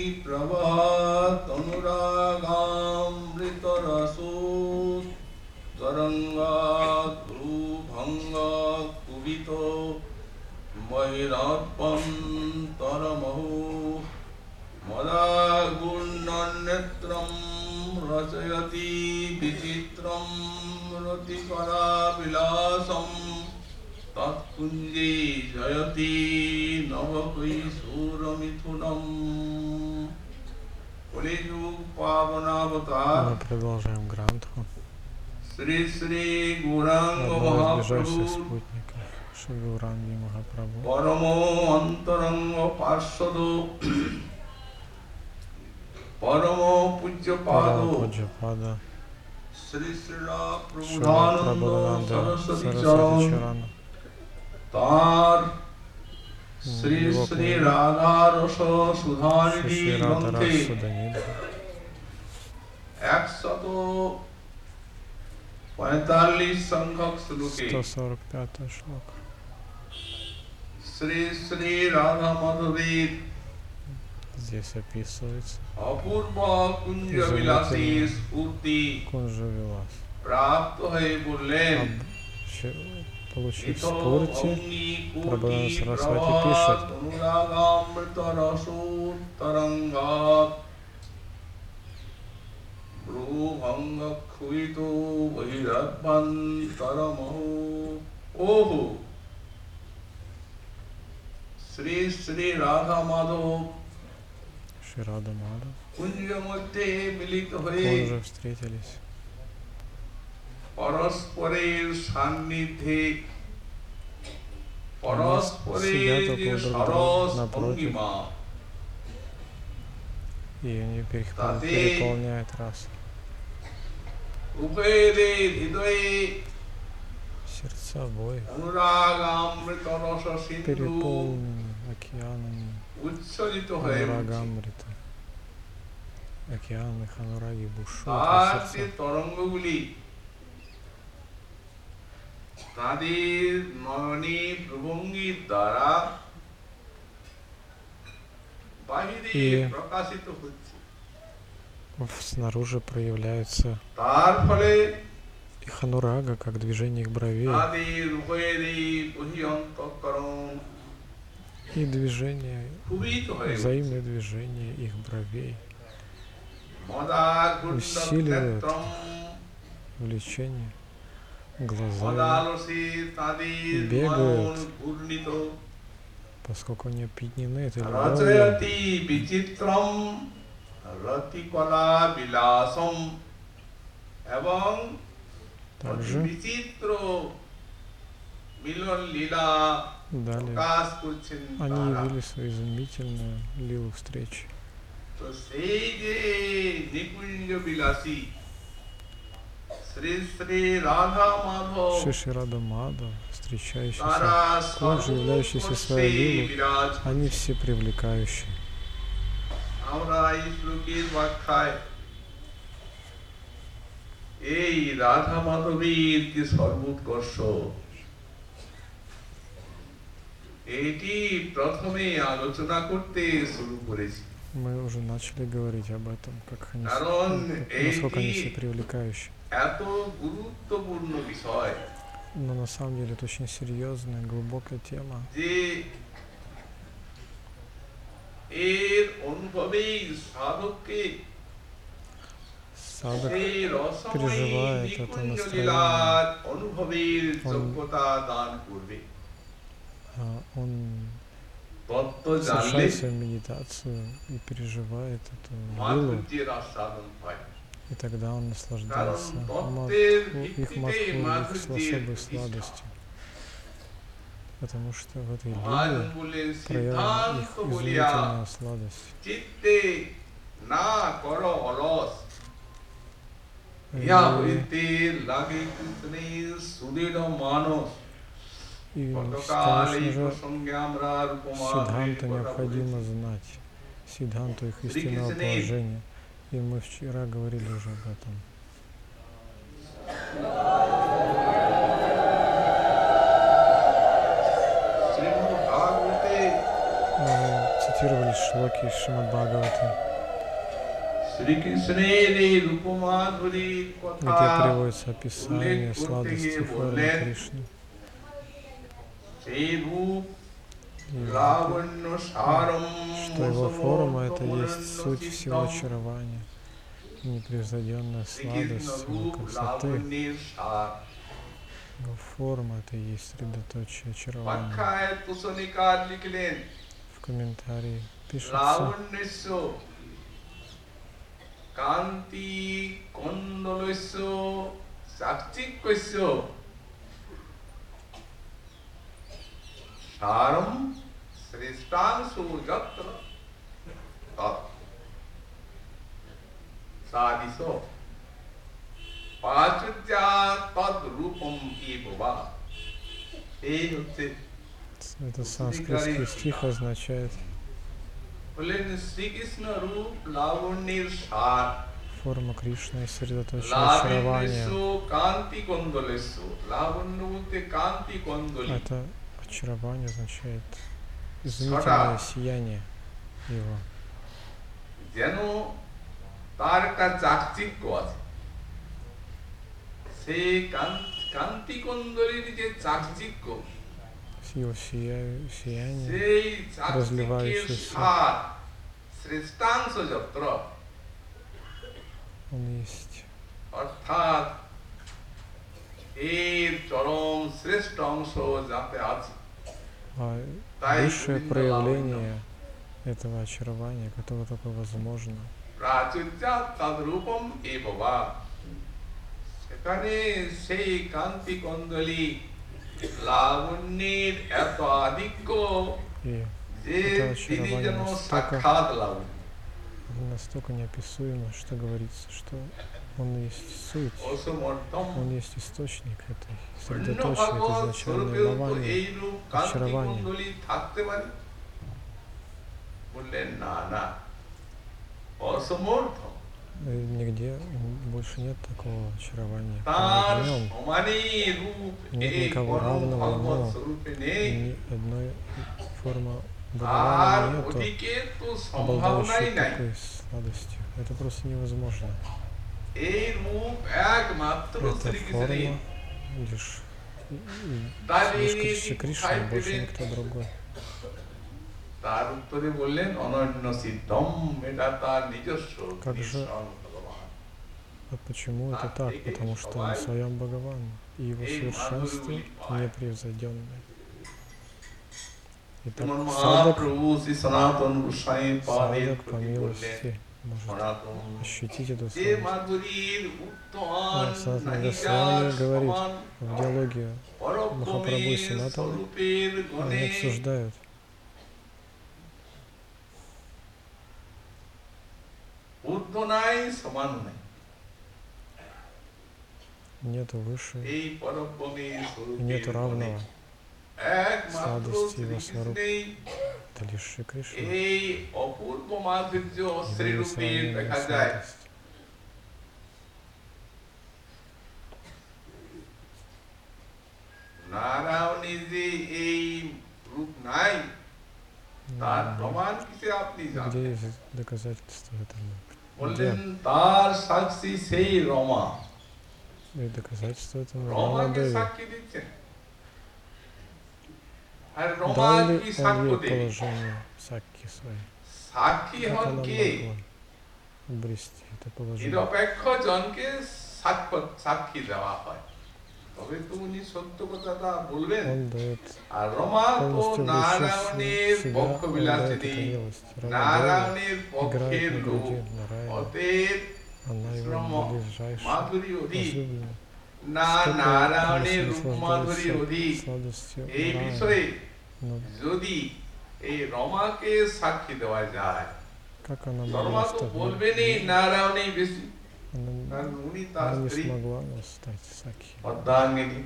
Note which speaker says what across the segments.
Speaker 1: प्रभात अनुरागामृतरसो तरंगात भंगात कुबितो वैरात्पन्तरमहो मदागुण्यनेत्रं रचयति विचित्रं रतिकराविलासं तत्कुञ्जे जयति नवकैशोरमिथुनम्। कलियुग पावनावतार।
Speaker 2: Мы продолжаем грантху.
Speaker 1: Шри Шри Гуранга Махапрабху
Speaker 2: Шри Гуранги Махапрабху
Speaker 1: Парамо Антаранга Паршадо Парамо Пуджападо Шри Шрила Прабхудананда Сарасвати Чарана Тар Шри Шри Радha Rasa Sudhanidhi Granthe 145 संख्यक श्लोके
Speaker 2: 145 шлок.
Speaker 1: Шри Шри Радha Madhavi
Speaker 2: Здесь описывается
Speaker 1: Апурва Кунджа Виласи Спурти
Speaker 2: Кунджа Вилас.
Speaker 1: प्राप्त है बोलें
Speaker 2: получив спорти, Прабхупада Сарасвати пишет:
Speaker 1: ओहो श्री श्री राधा माधव
Speaker 2: Шри Рада Мадхав
Speaker 1: कुंज मध्य मिलित हुए
Speaker 2: тоже встретились
Speaker 1: परस्परेर सान्निध्ये परस्परेर सरस भंगिमा
Speaker 2: и они переполняют раз.
Speaker 1: उभयरे हृदय
Speaker 2: Сердца обоих
Speaker 1: अनुरागामृत रस सिंधु
Speaker 2: переполнены океаном
Speaker 1: उच्छलित है
Speaker 2: Анурагамрита. Океаны Ханураги бушуют в
Speaker 1: तार
Speaker 2: сердцах.
Speaker 1: से तरंगगुली তাদের নয়নে প্রভঙ্গির দ্বারা বাহিরে প্রকাশিত হচ্ছে।
Speaker 2: Снаружи проявляются
Speaker 1: তার фলে
Speaker 2: их анурага, как движение их бровей,
Speaker 1: তাদের উভয়েরই বহিঃঅন্তঃকরণ
Speaker 2: и движение,
Speaker 1: ক্ষুভিত হয়ে
Speaker 2: взаимное движение их бровей
Speaker 1: মদাঘূর্ণনেত্রম
Speaker 2: усиливает влечение. Глаза
Speaker 1: মদালসে তাদের
Speaker 2: бегают,
Speaker 1: মন ঘূর্ণিত
Speaker 2: поскольку они опьянены этой любовью.
Speaker 1: রচয়তি বিচিত্রম রতিকলা বিলাসম এবং
Speaker 2: Также
Speaker 1: বিচিত্র মিলন লীলা
Speaker 2: далее
Speaker 1: প্রকাশ করছেন
Speaker 2: они
Speaker 1: তারা।
Speaker 2: явили свою изумительную лилу встречи.
Speaker 1: তো সেই যে নিকুঞ্জ বিলাসী শ্রী শ্রী রাধা মাধব
Speaker 2: Шиши Рада Мадхав,
Speaker 1: তারা
Speaker 2: встречающиеся, также являющиеся своей
Speaker 1: সর্বস্পর্শে
Speaker 2: лилу,
Speaker 1: বিরাজ
Speaker 2: они
Speaker 1: করছেন।
Speaker 2: все привлекающие.
Speaker 1: আমরা এই শ্লোকের ব্যাখ্যায় এই রাধা মাধবীর যে সর্বোৎকর্ষ এটি প্রথমে আলোচনা করতে শুরু করেছি।
Speaker 2: Мы уже начали говорить об этом, как они,
Speaker 1: কারণ
Speaker 2: насколько они все
Speaker 1: এটি
Speaker 2: привлекающие.
Speaker 1: এত গুরুত্বপূর্ণ বিষয়
Speaker 2: Но на самом деле это очень серьезная, глубокая тема.
Speaker 1: যে এর অনুভবেই সাধককে
Speaker 2: Садак
Speaker 1: সেই রসময়ী
Speaker 2: переживает это
Speaker 1: নিকুঞ্জ
Speaker 2: настроение.
Speaker 1: লীলার অনুভবের যোগ্যতা দান করবে।
Speaker 2: Он
Speaker 1: তত্ত্ব জানলে
Speaker 2: совершает свою медитацию и переживает эту лилу,
Speaker 1: মাধুর্যের আস্বাদন হয়।
Speaker 2: и тогда он
Speaker 1: কারণ
Speaker 2: наслаждается
Speaker 1: তত্ত্বের
Speaker 2: их
Speaker 1: ভিত্তিতে
Speaker 2: их
Speaker 1: মাধুর্যের
Speaker 2: особой
Speaker 1: প্রতিষ্ঠা।
Speaker 2: сладостью. Потому что в этой
Speaker 1: মহাজন
Speaker 2: лиле
Speaker 1: বলেন
Speaker 2: проявлена их
Speaker 1: সিদ্ধান্ত বলিয়া
Speaker 2: изумительная сладость.
Speaker 1: চিত্তে না কর অলস ইয়া
Speaker 2: И,
Speaker 1: হইতে লাগে কৃষ্ণের সুদৃঢ় মানস।
Speaker 2: и
Speaker 1: গতকাল এই
Speaker 2: конечно же,
Speaker 1: প্রসঙ্গে আমরা উপমা
Speaker 2: Сиддханту необходимо знать, Сиддханту их истинного
Speaker 1: Кришна.
Speaker 2: положения. И мы вчера говорили уже об этом.
Speaker 1: শ্রীমদ্ ভাগবতে
Speaker 2: процитировали шлоки из Шримад Бхагаваты,
Speaker 1: Shri Krishner এই রূপমাধুরীর
Speaker 2: где
Speaker 1: কথা
Speaker 2: приводится
Speaker 1: উল্লেখ
Speaker 2: описание
Speaker 1: করতে
Speaker 2: сладости
Speaker 1: গিয়ে
Speaker 2: формы
Speaker 1: বললেন
Speaker 2: Кришны.
Speaker 1: সেই রূপ
Speaker 2: И
Speaker 1: লাবণ্য সারম
Speaker 2: что его форма — это
Speaker 1: সমর্থ
Speaker 2: есть суть всего очарования, непревзойденная
Speaker 1: শ্রীকৃষ্ণ
Speaker 2: сладость его
Speaker 1: রূপ
Speaker 2: красоты.
Speaker 1: লাবণ্যের সার
Speaker 2: Его форма — это и есть средоточие очарования.
Speaker 1: ব্যাখ্যায় তুষনিকার লিখলেন
Speaker 2: В комментарии пишется:
Speaker 1: লাবণ্যস্য কান্তি কন্দলস্য চাকচিক্যস্য সারম শ্রেষ্ঠাংশু যত্র তৎ সাদিশ পাচুর্যা তদ রূপম ইবা। এই হচ্ছে
Speaker 2: это санскритский стих означает
Speaker 1: বললেন শ্রীকৃষ্ণ রূপ লাবণ্যের সার
Speaker 2: форма Кришны и средоточие
Speaker 1: লাবণ্যস্য
Speaker 2: очарования.
Speaker 1: কান্তি কন্দলস্য লাবণ্য বলতে কান্তি কন্দলি
Speaker 2: Это очарование означает изумительное сияние его.
Speaker 1: যেন তার একটা চাকচিক্য আছে, সেই কান্তি কন্দলির যে চাকচিক্য
Speaker 2: С его сиянием,
Speaker 1: সেই চাকচিক্যের
Speaker 2: разливающийся.
Speaker 1: সার শ্রেষ্ঠাংশ যত্র
Speaker 2: он есть
Speaker 1: অর্থাৎ এর চরম শ্রেষ্ঠ অংশ যাতে আছে
Speaker 2: высшее проявление этого очарования, которое только возможно.
Speaker 1: প্রাচুর্যা তদ্রূপম এবা। সেখানে সেই কান্তি কন্দলি লাবণ্যের এত আধিক্য
Speaker 2: И
Speaker 1: যে
Speaker 2: это
Speaker 1: তিনি যেন
Speaker 2: очарование
Speaker 1: সাক্ষাৎ লাবণ্য।
Speaker 2: настолько неописуемо, что говорится, что он есть суть,
Speaker 1: অসমর্থম
Speaker 2: он есть источник этой
Speaker 1: অন্য
Speaker 2: средоточие, это
Speaker 1: ভগবৎ
Speaker 2: изначальное
Speaker 1: স্বরূপেও তো
Speaker 2: давание,
Speaker 1: এইরূপ কান্তি
Speaker 2: очарование.
Speaker 1: কন্দলি থাকতে পারে? বললেন না না, অসমর্থ।
Speaker 2: И нигде больше нет такого очарования.
Speaker 1: তার
Speaker 2: В нем
Speaker 1: সমানই রূপ
Speaker 2: нет
Speaker 1: এই
Speaker 2: никого
Speaker 1: পরম
Speaker 2: равного
Speaker 1: ভগবৎ
Speaker 2: ему.
Speaker 1: স্বরূপে নেই।
Speaker 2: Ни одной формы
Speaker 1: আর
Speaker 2: Бхагавана нету,
Speaker 1: ওদিকে তো সম্ভাবনাই
Speaker 2: обладающей
Speaker 1: নাই।
Speaker 2: такой сладостью. Это просто невозможно.
Speaker 1: এই রূপ একমাত্র
Speaker 2: Это
Speaker 1: শ্রীকৃষ্ণের।
Speaker 2: форма лишь
Speaker 1: তাহলে
Speaker 2: лишь
Speaker 1: তিনি
Speaker 2: Кришна,
Speaker 1: কোথায়
Speaker 2: больше
Speaker 1: পেলেন?
Speaker 2: никто другой.
Speaker 1: তার উত্তরে বললেন অনন্য সিদ্ধম, এটা তার নিজস্ব
Speaker 2: Как же?
Speaker 1: নিঃসং ভগবান।
Speaker 2: А почему это так? Потому что он в своем Бхагаван, и его совершенство непревзойденное. Итак,
Speaker 1: যেমন
Speaker 2: садок,
Speaker 1: মহাপ্রভু শ্রী সনাতন গোস্বামী পাদের
Speaker 2: садок по
Speaker 1: প্রতি বললেন
Speaker 2: милости может
Speaker 1: সনাতন
Speaker 2: ощутить эту
Speaker 1: যে
Speaker 2: сладость.
Speaker 1: মাধুরীর উত্তম
Speaker 2: Санатана
Speaker 1: নাহিকার
Speaker 2: Госвами говорит
Speaker 1: সমান
Speaker 2: в диалоге Махапрабху
Speaker 1: পরব্রহ্মের
Speaker 2: и Санатана,
Speaker 1: স্বরূপের
Speaker 2: они
Speaker 1: গণে
Speaker 2: обсуждают,
Speaker 1: ঊর্ধ্ব নাই সমান নাই।
Speaker 2: нету выше
Speaker 1: এই পরব্রহ্মের
Speaker 2: и
Speaker 1: স্বরূপের
Speaker 2: нету
Speaker 1: গণে
Speaker 2: равного.
Speaker 1: একমাত্র
Speaker 2: сладости его
Speaker 1: শ্রীকৃষ্ণেই
Speaker 2: Это лишь Шри Кришна.
Speaker 1: এই অপূর্ব মাধুর্য
Speaker 2: Его
Speaker 1: শ্রীরূপে
Speaker 2: несравненная
Speaker 1: দেখা যায়।
Speaker 2: сладость.
Speaker 1: নারায়ণের যে এই রূপ নাই, তার প্রমাণ কিসে আপনি
Speaker 2: Где
Speaker 1: জানেন?
Speaker 2: есть доказательства этому?
Speaker 1: বললেন তার সাক্ষী সেই রমা।
Speaker 2: И доказательства этому
Speaker 1: রমাকে
Speaker 2: Рамадеви.
Speaker 1: সাক্ষী দিচ্ছেন। আর রমা
Speaker 2: Дал ли
Speaker 1: কি
Speaker 2: он
Speaker 1: সাক্ষ্য
Speaker 2: ей
Speaker 1: দেবে?
Speaker 2: положение Сакки своей?
Speaker 1: সাক্ষী
Speaker 2: Как
Speaker 1: হন
Speaker 2: она
Speaker 1: কে?
Speaker 2: могла обрести это положение?
Speaker 1: নিরপেক্ষ জনকে সাক্ষী দেওয়া হয়, তবে তো উনি সত্য কথাটা বলবেন।
Speaker 2: Он дает
Speaker 1: আর রমা তো
Speaker 2: полностью
Speaker 1: নারায়ণের
Speaker 2: себя,
Speaker 1: পক্ষ
Speaker 2: он дает
Speaker 1: বিলাসিনী,
Speaker 2: эту милость. Рамадеви
Speaker 1: নারায়ণের
Speaker 2: играет
Speaker 1: পক্ষের
Speaker 2: на
Speaker 1: লোক,
Speaker 2: груди Нараяна.
Speaker 1: অতএব
Speaker 2: Она его
Speaker 1: শ্রম
Speaker 2: ближайшая,
Speaker 1: মাধুরী অধিক
Speaker 2: возлюбленная.
Speaker 1: না
Speaker 2: Сколько
Speaker 1: নারায়ণের
Speaker 2: он
Speaker 1: রূপ মাধুরী
Speaker 2: наслаждается
Speaker 1: অধিক।
Speaker 2: сладостью
Speaker 1: এই
Speaker 2: Нараяна.
Speaker 1: বিষয়ে
Speaker 2: Но
Speaker 1: যদি এই রমাকে সাক্ষী দেওয়া যায়,
Speaker 2: как она
Speaker 1: রমা
Speaker 2: могла
Speaker 1: তো
Speaker 2: стать?
Speaker 1: বলবেনই নারায়ণই বেশি,
Speaker 2: Она,
Speaker 1: কারণ উনি তার
Speaker 2: она не
Speaker 1: স্ত্রী
Speaker 2: смогла стать Сакхи.
Speaker 1: অর্ধাঙ্গিনী।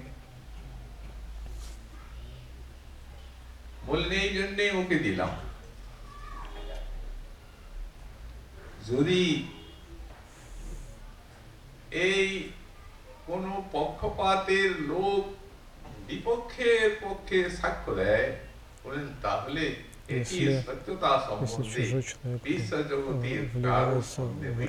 Speaker 1: বললেন এই জন্যই ওকে দিলাম। যদি এই কোন পক্ষপাতের লোক বিপক্ষের পক্ষে সাক্ষ্য দেয়, বলেন তাহলে এটি
Speaker 2: Если,
Speaker 1: সত্যতা
Speaker 2: если
Speaker 1: সম্বন্ধে
Speaker 2: чужой человек
Speaker 1: বিশ্বজগতের কারো
Speaker 2: вливается
Speaker 1: সন্দেহ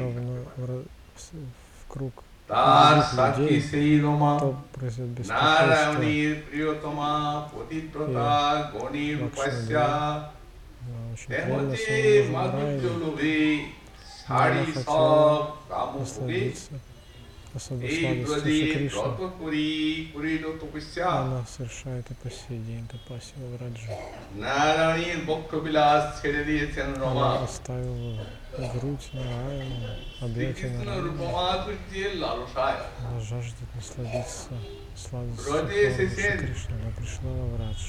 Speaker 2: в круг
Speaker 1: তার
Speaker 2: других
Speaker 1: সাক্ষী
Speaker 2: людей,
Speaker 1: সেই রমা
Speaker 2: то произойдет беспокойство.
Speaker 1: নারায়ণীর প্রিয়তমা পতিব্রতা গণীর
Speaker 2: Лакшми
Speaker 1: উপাস্যা
Speaker 2: Она очень
Speaker 1: তেমতে
Speaker 2: преданна своему мужу
Speaker 1: মাধুর্য
Speaker 2: Нараяне,
Speaker 1: লোভে
Speaker 2: но она
Speaker 1: সারি
Speaker 2: хотела
Speaker 1: সব কামভোগে
Speaker 2: насладиться особой
Speaker 1: এই
Speaker 2: сладостью
Speaker 1: ব্রজে
Speaker 2: Шри Кришны.
Speaker 1: ব্রত করিল তপস্যা
Speaker 2: Она совершает и по сей день тапасию в Раджа.
Speaker 1: নারায়ণীর বক্ষবিলাস ছেড়ে দিয়েছেন রমা
Speaker 2: Она оставила грудь Нараяну, объятия
Speaker 1: শ্রীকৃষ্ণ
Speaker 2: Нараяну.
Speaker 1: রূপমাধুর্যের লালসায়
Speaker 2: Она жаждет насладиться сладостью
Speaker 1: ব্রজে
Speaker 2: формы
Speaker 1: এসেছেন
Speaker 2: Шри Кришны. Она пришла в Радж.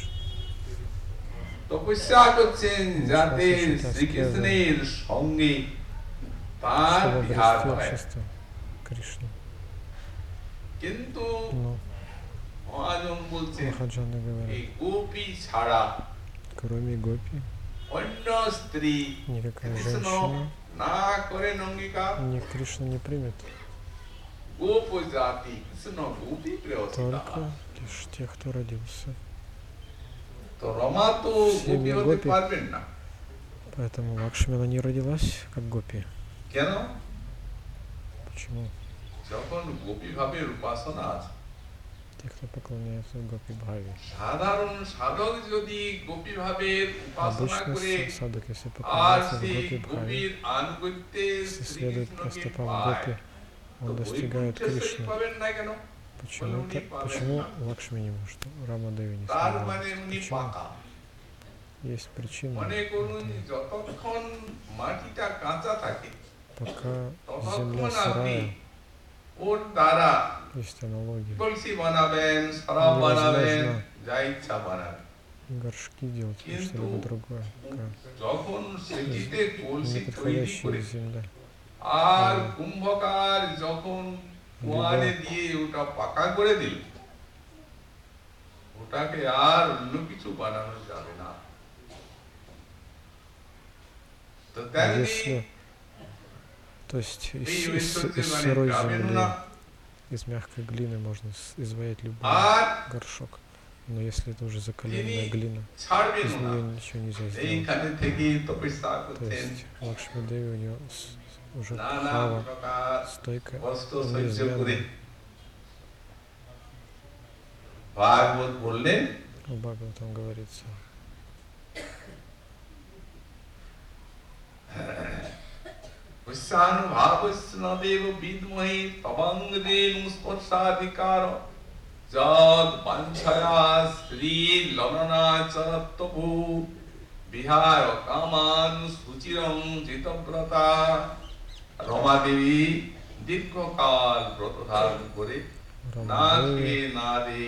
Speaker 1: তপস্যা করছেন যাতে শ্রীকৃষ্ণের সঙ্গে তার
Speaker 2: Чтобы
Speaker 1: বিহার
Speaker 2: обрести
Speaker 1: হয়
Speaker 2: общество Кришны.
Speaker 1: কিন্তু
Speaker 2: Но
Speaker 1: মহাজন বলছেন
Speaker 2: Махаджаны
Speaker 1: এই
Speaker 2: говорят,
Speaker 1: গোপী ছাড়া
Speaker 2: кроме гопи,
Speaker 1: অন্য স্ত্রী
Speaker 2: никакая
Speaker 1: কৃষ্ণ
Speaker 2: женщина
Speaker 1: না করেন অঙ্গীকার
Speaker 2: ни Кришну не примет.
Speaker 1: গোপ জাতি কৃষ্ণ গোপী প্রেয়সিতা
Speaker 2: Только лишь тех, кто родился.
Speaker 1: তো রমা তো
Speaker 2: Семья
Speaker 1: গোপী হতে
Speaker 2: গোপী।
Speaker 1: পারবেন না
Speaker 2: Поэтому Лакшми она не родилась как гопи.
Speaker 1: কেন
Speaker 2: Почему?
Speaker 1: যখন গোপী ভাবের উপাসনা আছে
Speaker 2: Те, кто поклоняется гопи Бхави.
Speaker 1: সাধারণ সাধক যদি গোপী ভাবের উপাসনা
Speaker 2: Обычно
Speaker 1: করে
Speaker 2: садок, если
Speaker 1: আর
Speaker 2: поклоняется в
Speaker 1: সেই
Speaker 2: гопи Бхави,
Speaker 1: গোপীর আনুগত্যে
Speaker 2: если следует по
Speaker 1: শ্রীকৃষ্ণকে
Speaker 2: стопам
Speaker 1: পায়
Speaker 2: гопи,
Speaker 1: তো
Speaker 2: он достигает
Speaker 1: বৈকুণ্ঠেশ্বরী
Speaker 2: Кришны.
Speaker 1: পাবেন না কেন
Speaker 2: Почему Лакшми не может? Рамадеви не
Speaker 1: তার
Speaker 2: смогла.
Speaker 1: মানে উনি
Speaker 2: Почему?
Speaker 1: পাকা
Speaker 2: Есть причина.
Speaker 1: মনে করুন যতক্ষণ মাটিটা কাঁচা থাকে
Speaker 2: Пока
Speaker 1: ততক্ষণ
Speaker 2: земля
Speaker 1: আপনি
Speaker 2: сырая,
Speaker 1: ওর দ্বারা
Speaker 2: есть аналогия.
Speaker 1: কলসি বানাবেন শরাব বানাবেন
Speaker 2: Невозможно
Speaker 1: যা ইচ্ছা বানাবেন
Speaker 2: горшки делать или
Speaker 1: কিন্তু
Speaker 2: что-либо другое.
Speaker 1: যখন সেটিতে কলসি তৈরি
Speaker 2: Неподходящая
Speaker 1: করে
Speaker 2: земля.
Speaker 1: আর কুম্ভকার যখন কুয়ারে দিয়ে ওটা পাকা করে দিল ওটাকে আর অন্য কিছু বানানো যাবে না তো
Speaker 2: А
Speaker 1: তেমনি
Speaker 2: если, то есть
Speaker 1: এই
Speaker 2: из
Speaker 1: ঐশ্বর্যের মানে
Speaker 2: сырой
Speaker 1: যাবেন
Speaker 2: земли,
Speaker 1: না
Speaker 2: из мягкой глины можно изваять любой
Speaker 1: আর
Speaker 2: горшок. Но если это уже закаленная
Speaker 1: তিনি
Speaker 2: глина,
Speaker 1: ছাড়বেন
Speaker 2: из
Speaker 1: না
Speaker 2: нее ничего нельзя сделать.
Speaker 1: এইখানে থেকে তপস্যা
Speaker 2: То
Speaker 1: করছেন
Speaker 2: есть Лакшми Деви у нее уже
Speaker 1: নানা
Speaker 2: права
Speaker 1: প্রকার
Speaker 2: стойкая,
Speaker 1: কষ্ট সহ্য করে
Speaker 2: неизменная.
Speaker 1: ভাগবত বললেন
Speaker 2: В Бхагаватам говорится,
Speaker 1: পুষ্যানুভাবস্নদেব বিদ্মহে তবাঙ্গদেনু স্পর্শাধিকার যদ বাঞ্ছয়া শ্রী ললনাচরত্বভূ বিহার কামান সুচিরং জিতব্রতা রমা দেবী দীর্ঘকাল ব্রত ধারণ করে না খেয়ে
Speaker 2: Рамадеви
Speaker 1: না দে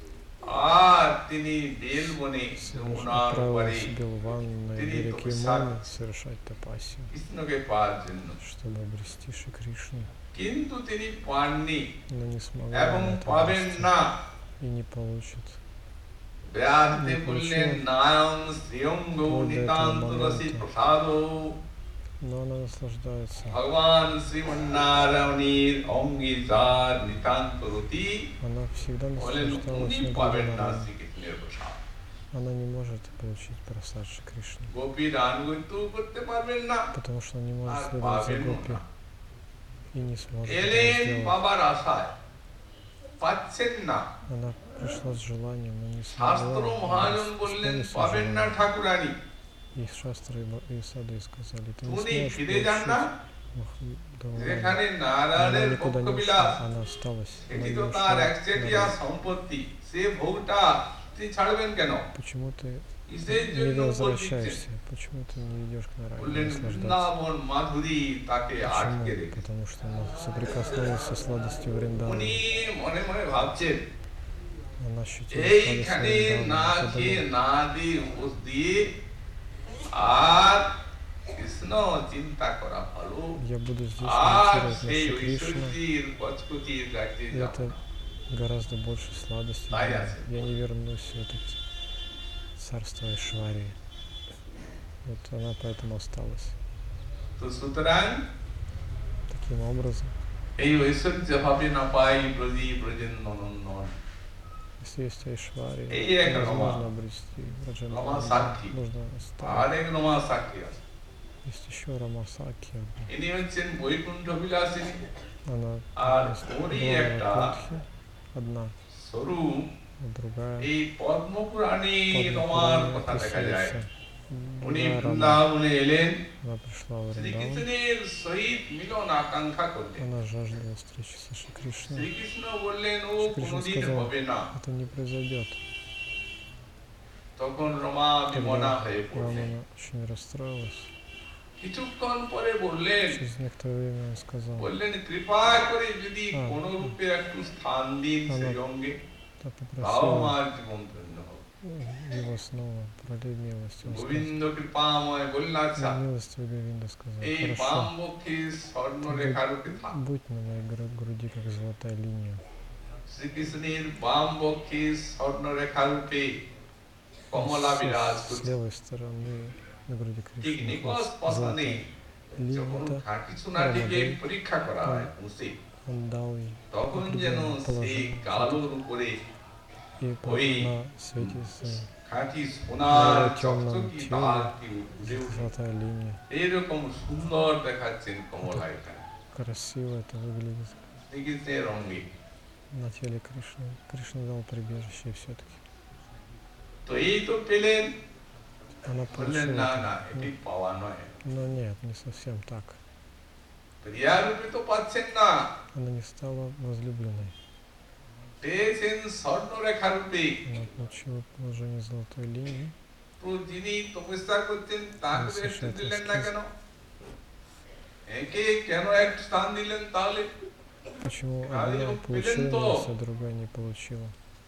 Speaker 1: আর তিনি বেল বনে যমুনার
Speaker 2: отправила
Speaker 1: উপরে
Speaker 2: себе в ванну на
Speaker 1: তিনি
Speaker 2: берег
Speaker 1: তপস্যা
Speaker 2: Яманы совершать тапасию,
Speaker 1: কৃষ্ণকে পাওয়ার জন্য
Speaker 2: чтобы обрести Шри Кришну,
Speaker 1: কিন্তু তিনি পাননি
Speaker 2: но не смогла
Speaker 1: এবং
Speaker 2: она это
Speaker 1: পাবেন
Speaker 2: обрести
Speaker 1: না
Speaker 2: и не получит.
Speaker 1: ব্যাসদেব
Speaker 2: не
Speaker 1: বললেন
Speaker 2: получила
Speaker 1: নায়ং শ্রেয়ঙ্গ
Speaker 2: до этого
Speaker 1: নিতান্ত রসি
Speaker 2: момента.
Speaker 1: প্রসাদ
Speaker 2: Но она наслаждается.
Speaker 1: ভগবান শ্রীমন্নারায়ণের অঙ্গে যার নিতান্ত রতি
Speaker 2: Она всегда
Speaker 1: বলেন
Speaker 2: наслаждалась
Speaker 1: উনি
Speaker 2: на
Speaker 1: পাবেন
Speaker 2: груди
Speaker 1: না
Speaker 2: Нараяны.
Speaker 1: শ্রীকৃষ্ণের প্রসাদ
Speaker 2: Она не может получить просад Шри Кришны,
Speaker 1: গোপীর আনুগত্য করতে পারবেন না
Speaker 2: потому что она не
Speaker 1: আর
Speaker 2: может следовать за
Speaker 1: পাবেন
Speaker 2: гопи
Speaker 1: না
Speaker 2: и не сможет этого
Speaker 1: এলেন
Speaker 2: сделать.
Speaker 1: বাবার আশায় পাচ্ছেন না
Speaker 2: Она пришла с желанием, но не
Speaker 1: শাস্ত্র
Speaker 2: смогла
Speaker 1: মহাজন বললেন
Speaker 2: исполнить свое
Speaker 1: পাবেন না
Speaker 2: желание.
Speaker 1: ঠাকুরানী
Speaker 2: И шастры и сады сказали, ты не
Speaker 1: উনি
Speaker 2: сможешь
Speaker 1: ফিরে যান না
Speaker 2: получить.
Speaker 1: যেখানে
Speaker 2: Она
Speaker 1: নারায়ণের
Speaker 2: никуда не
Speaker 1: পক্ষবিলাস
Speaker 2: ушла, она осталась. Она
Speaker 1: এটি
Speaker 2: не
Speaker 1: তো
Speaker 2: ушла
Speaker 1: তার
Speaker 2: на
Speaker 1: একচেটিয়া
Speaker 2: Радж.
Speaker 1: সম্পত্তি সে ভোগটা তিনি ছাড়বেন কেন
Speaker 2: Почему ты
Speaker 1: কিসের
Speaker 2: не
Speaker 1: জন্য উপর দিচ্ছেন
Speaker 2: возвращаешься? Почему ты не идешь к Нараяне
Speaker 1: বললেন
Speaker 2: наслаждаться?
Speaker 1: বৃন্দাবন মাধুরী তাকে আটকে
Speaker 2: Почему?
Speaker 1: রেখেছে
Speaker 2: Потому что она соприкоснулась со сладостью Вриндавана.
Speaker 1: উনি মনে মনে ভাবছেন
Speaker 2: Она ощутила сладость
Speaker 1: এইখানে না
Speaker 2: Вриндавана.
Speaker 1: খেয়ে
Speaker 2: Подумала,
Speaker 1: না দিয়ে উপোস দিয়ে আর কৃষ্ণ চিন্তা করা ভালো
Speaker 2: я буду здесь
Speaker 1: আর
Speaker 2: медитировать на
Speaker 1: সেই
Speaker 2: Шри Кришну.
Speaker 1: ঐশ্বর্যের কচকচির রাজ্যে
Speaker 2: И
Speaker 1: যাব
Speaker 2: это гораздо больше сладости.
Speaker 1: Да,
Speaker 2: для
Speaker 1: я
Speaker 2: меня. Я не вернусь в это царство Айшварии. Вот она поэтому осталась.
Speaker 1: তো সুতরাং
Speaker 2: Таким образом,
Speaker 1: এই ঐশ্বর্য ভাবে না পাই ব্রজি ব্রজেন্দ্র নন্দন
Speaker 2: Если есть Айшвария,
Speaker 1: এই এক রমা,
Speaker 2: невозможно обрести Раджа
Speaker 1: রমা
Speaker 2: Маганду.
Speaker 1: সাক্ষী,
Speaker 2: Нужно
Speaker 1: আর
Speaker 2: оставить.
Speaker 1: এক রমা সাক্ষী আছে।
Speaker 2: Есть еще Рамасаки одна.
Speaker 1: ইনি হচ্ছেন বৈকুণ্ঠ বিলাসিনী,
Speaker 2: Она
Speaker 1: আর
Speaker 2: вместо
Speaker 1: ওরই
Speaker 2: главного
Speaker 1: একটা
Speaker 2: Кунтхи одна,
Speaker 1: স্বরূপ
Speaker 2: а другая
Speaker 1: এই পদ্মপুরাণী
Speaker 2: под
Speaker 1: রমার
Speaker 2: Пурани
Speaker 1: কথা দেখা যায়।
Speaker 2: описывается.
Speaker 1: উনি
Speaker 2: Другая Рама.
Speaker 1: বৃন্দাবনে এলেন,
Speaker 2: Она пришла в Вриндаван.
Speaker 1: শ্রীকৃষ্ণের সহিত মিলন আকাঙ্ক্ষা করলেন।
Speaker 2: Она жаждала встречи со Шри Кришной.
Speaker 1: শ্রীকৃষ্ণ বললেন ও
Speaker 2: Шри Кришна
Speaker 1: কোনোদিন
Speaker 2: сказал,
Speaker 1: হবে না।
Speaker 2: это не произойдет.
Speaker 1: তখন রমা বিমনা
Speaker 2: Тогда
Speaker 1: হয়ে পড়লেন।
Speaker 2: Рамана очень расстроилась.
Speaker 1: কিছুক্ষণ পরে বললেন,
Speaker 2: Через некоторое время он сказал,
Speaker 1: বললেন কৃপা করে যদি কোন রূপে একটু স্থান দিন সেই অঙ্গে,
Speaker 2: та
Speaker 1: তাও
Speaker 2: попросила
Speaker 1: আমার জীবন ধন্য হবে।
Speaker 2: его снова пролей милость. Он сказал,
Speaker 1: গোবিন্দ কৃপাময় বললেন আচ্ছা,
Speaker 2: милостивый Говинда сказал,
Speaker 1: এই বাম
Speaker 2: хорошо,
Speaker 1: বক্ষে স্বর্ণরেখা রূপে থাক।
Speaker 2: будь на моей груди, как золотая линия.
Speaker 1: শ্রীকৃষ্ণের বাম বক্ষে স্বর্ণরেখা রূপে কমলা বিরাজ
Speaker 2: С
Speaker 1: করছে।
Speaker 2: левой стороны на груди
Speaker 1: ঠিক
Speaker 2: Кришны
Speaker 1: নিকষ
Speaker 2: находится
Speaker 1: পশানে
Speaker 2: золотая
Speaker 1: যখন
Speaker 2: линия.
Speaker 1: খাঁটি সোনাটিকে পরীক্ষা করা হয় পুষে,
Speaker 2: Он дал ей
Speaker 1: তখন যেন
Speaker 2: определенное
Speaker 1: সেই
Speaker 2: положение.
Speaker 1: কালোর উপরে
Speaker 2: И
Speaker 1: Ой.
Speaker 2: на свете своей
Speaker 1: খাঁটি সোনার
Speaker 2: на темном
Speaker 1: চকচকি
Speaker 2: теле
Speaker 1: তাহাটি উঠে উঠে
Speaker 2: золотая линия.
Speaker 1: এইরকম সুন্দর দেখাচ্ছেন কমলা এখানে
Speaker 2: Красиво это выглядит
Speaker 1: শ্রীকৃষ্ণের অঙ্গে।
Speaker 2: на теле Кришны. Кришна дал прибежище все-таки.
Speaker 1: তো এই তো পেলেন,
Speaker 2: Она
Speaker 1: বললেন
Speaker 2: получила
Speaker 1: না
Speaker 2: это.
Speaker 1: না এটি পাওয়া নয়,
Speaker 2: Но нет, не совсем так.
Speaker 1: প্রিয়া রূপে তো পাচ্ছেন না,
Speaker 2: Она не стала возлюбленной.
Speaker 1: পেয়েছেন স্বর্ণরেখা রূপে।
Speaker 2: Она получила положение золотой линии.
Speaker 1: তো যিনি তপস্যা করছেন তাকে
Speaker 2: Ну,
Speaker 1: একটু
Speaker 2: слушай,
Speaker 1: দিলেন
Speaker 2: это
Speaker 1: না
Speaker 2: что?
Speaker 1: কেন? একে কেন একটু স্থান দিলেন তাহলে?
Speaker 2: Почему
Speaker 1: Ради
Speaker 2: одна
Speaker 1: его
Speaker 2: получила
Speaker 1: пеленто.
Speaker 2: милость, а другая не получила?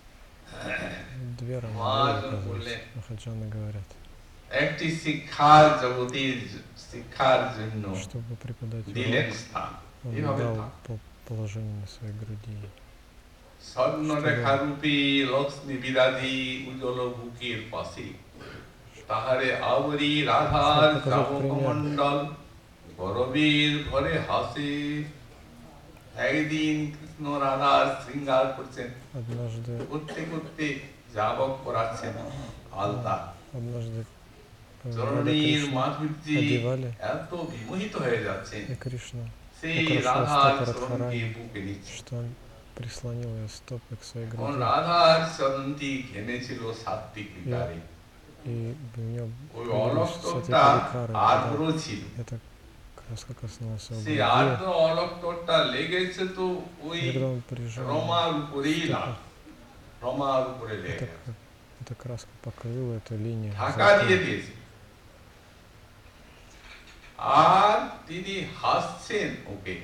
Speaker 2: Две
Speaker 1: Важно
Speaker 2: рамы, оказывается,
Speaker 1: более.
Speaker 2: махаджаны говорят.
Speaker 1: একটি শিক্ষার জগতের শিক্ষার জন্য
Speaker 2: Чтобы преподать
Speaker 1: দিলেন
Speaker 2: урок,
Speaker 1: স্থান,
Speaker 2: он
Speaker 1: এইভাবে
Speaker 2: дал
Speaker 1: থাক।
Speaker 2: положение на своей груди.
Speaker 1: স্বর্ণরেখা রূপী লক্ষ্মী বিরাজি উজ্জ্বল বুকের পাশে, তাহারে আবরি রাধার
Speaker 2: Показать
Speaker 1: যাবক
Speaker 2: пример.
Speaker 1: মণ্ডল গরবের ঘরে হাসে। একদিন কৃষ্ণ রাধার শৃঙ্গার করছেন,
Speaker 2: Однажды,
Speaker 1: করতে করতে যাবক পড়াচ্ছেন আলতা।
Speaker 2: однажды Радha
Speaker 1: চরণীর
Speaker 2: Кришна
Speaker 1: মাধুর্যে
Speaker 2: одевали,
Speaker 1: এত বিমোহিত হয়ে যাচ্ছেন,
Speaker 2: и Кришна
Speaker 1: সেই
Speaker 2: украшал
Speaker 1: রাধার
Speaker 2: стопы
Speaker 1: চরণকে
Speaker 2: Радхарани,
Speaker 1: বুকে নিচ্ছে।
Speaker 2: что он прислонил ее стопы к своей
Speaker 1: কোন
Speaker 2: груди,
Speaker 1: রাধার চরণটি ঘেমেছিল সাত্বিক বিকারে,
Speaker 2: и в нем
Speaker 1: ওই
Speaker 2: появились
Speaker 1: অলক্তরটা
Speaker 2: сатвикары,
Speaker 1: আর্দ্র
Speaker 2: когда
Speaker 1: ছিল,
Speaker 2: эта краска коснулась его
Speaker 1: সেই
Speaker 2: груди.
Speaker 1: আর্দ্র অলক্তরটা লেগেছে তো ওই
Speaker 2: Когда он прижал
Speaker 1: রমার উপরেই লাভ,
Speaker 2: стопы,
Speaker 1: রমার উপরে লেগে
Speaker 2: эта,
Speaker 1: গেছে,
Speaker 2: эта краска покрыла эту линию
Speaker 1: ঢাকা দিয়ে
Speaker 2: золотую.
Speaker 1: দিয়েছে। আর তিনি হাসছেন ওকে।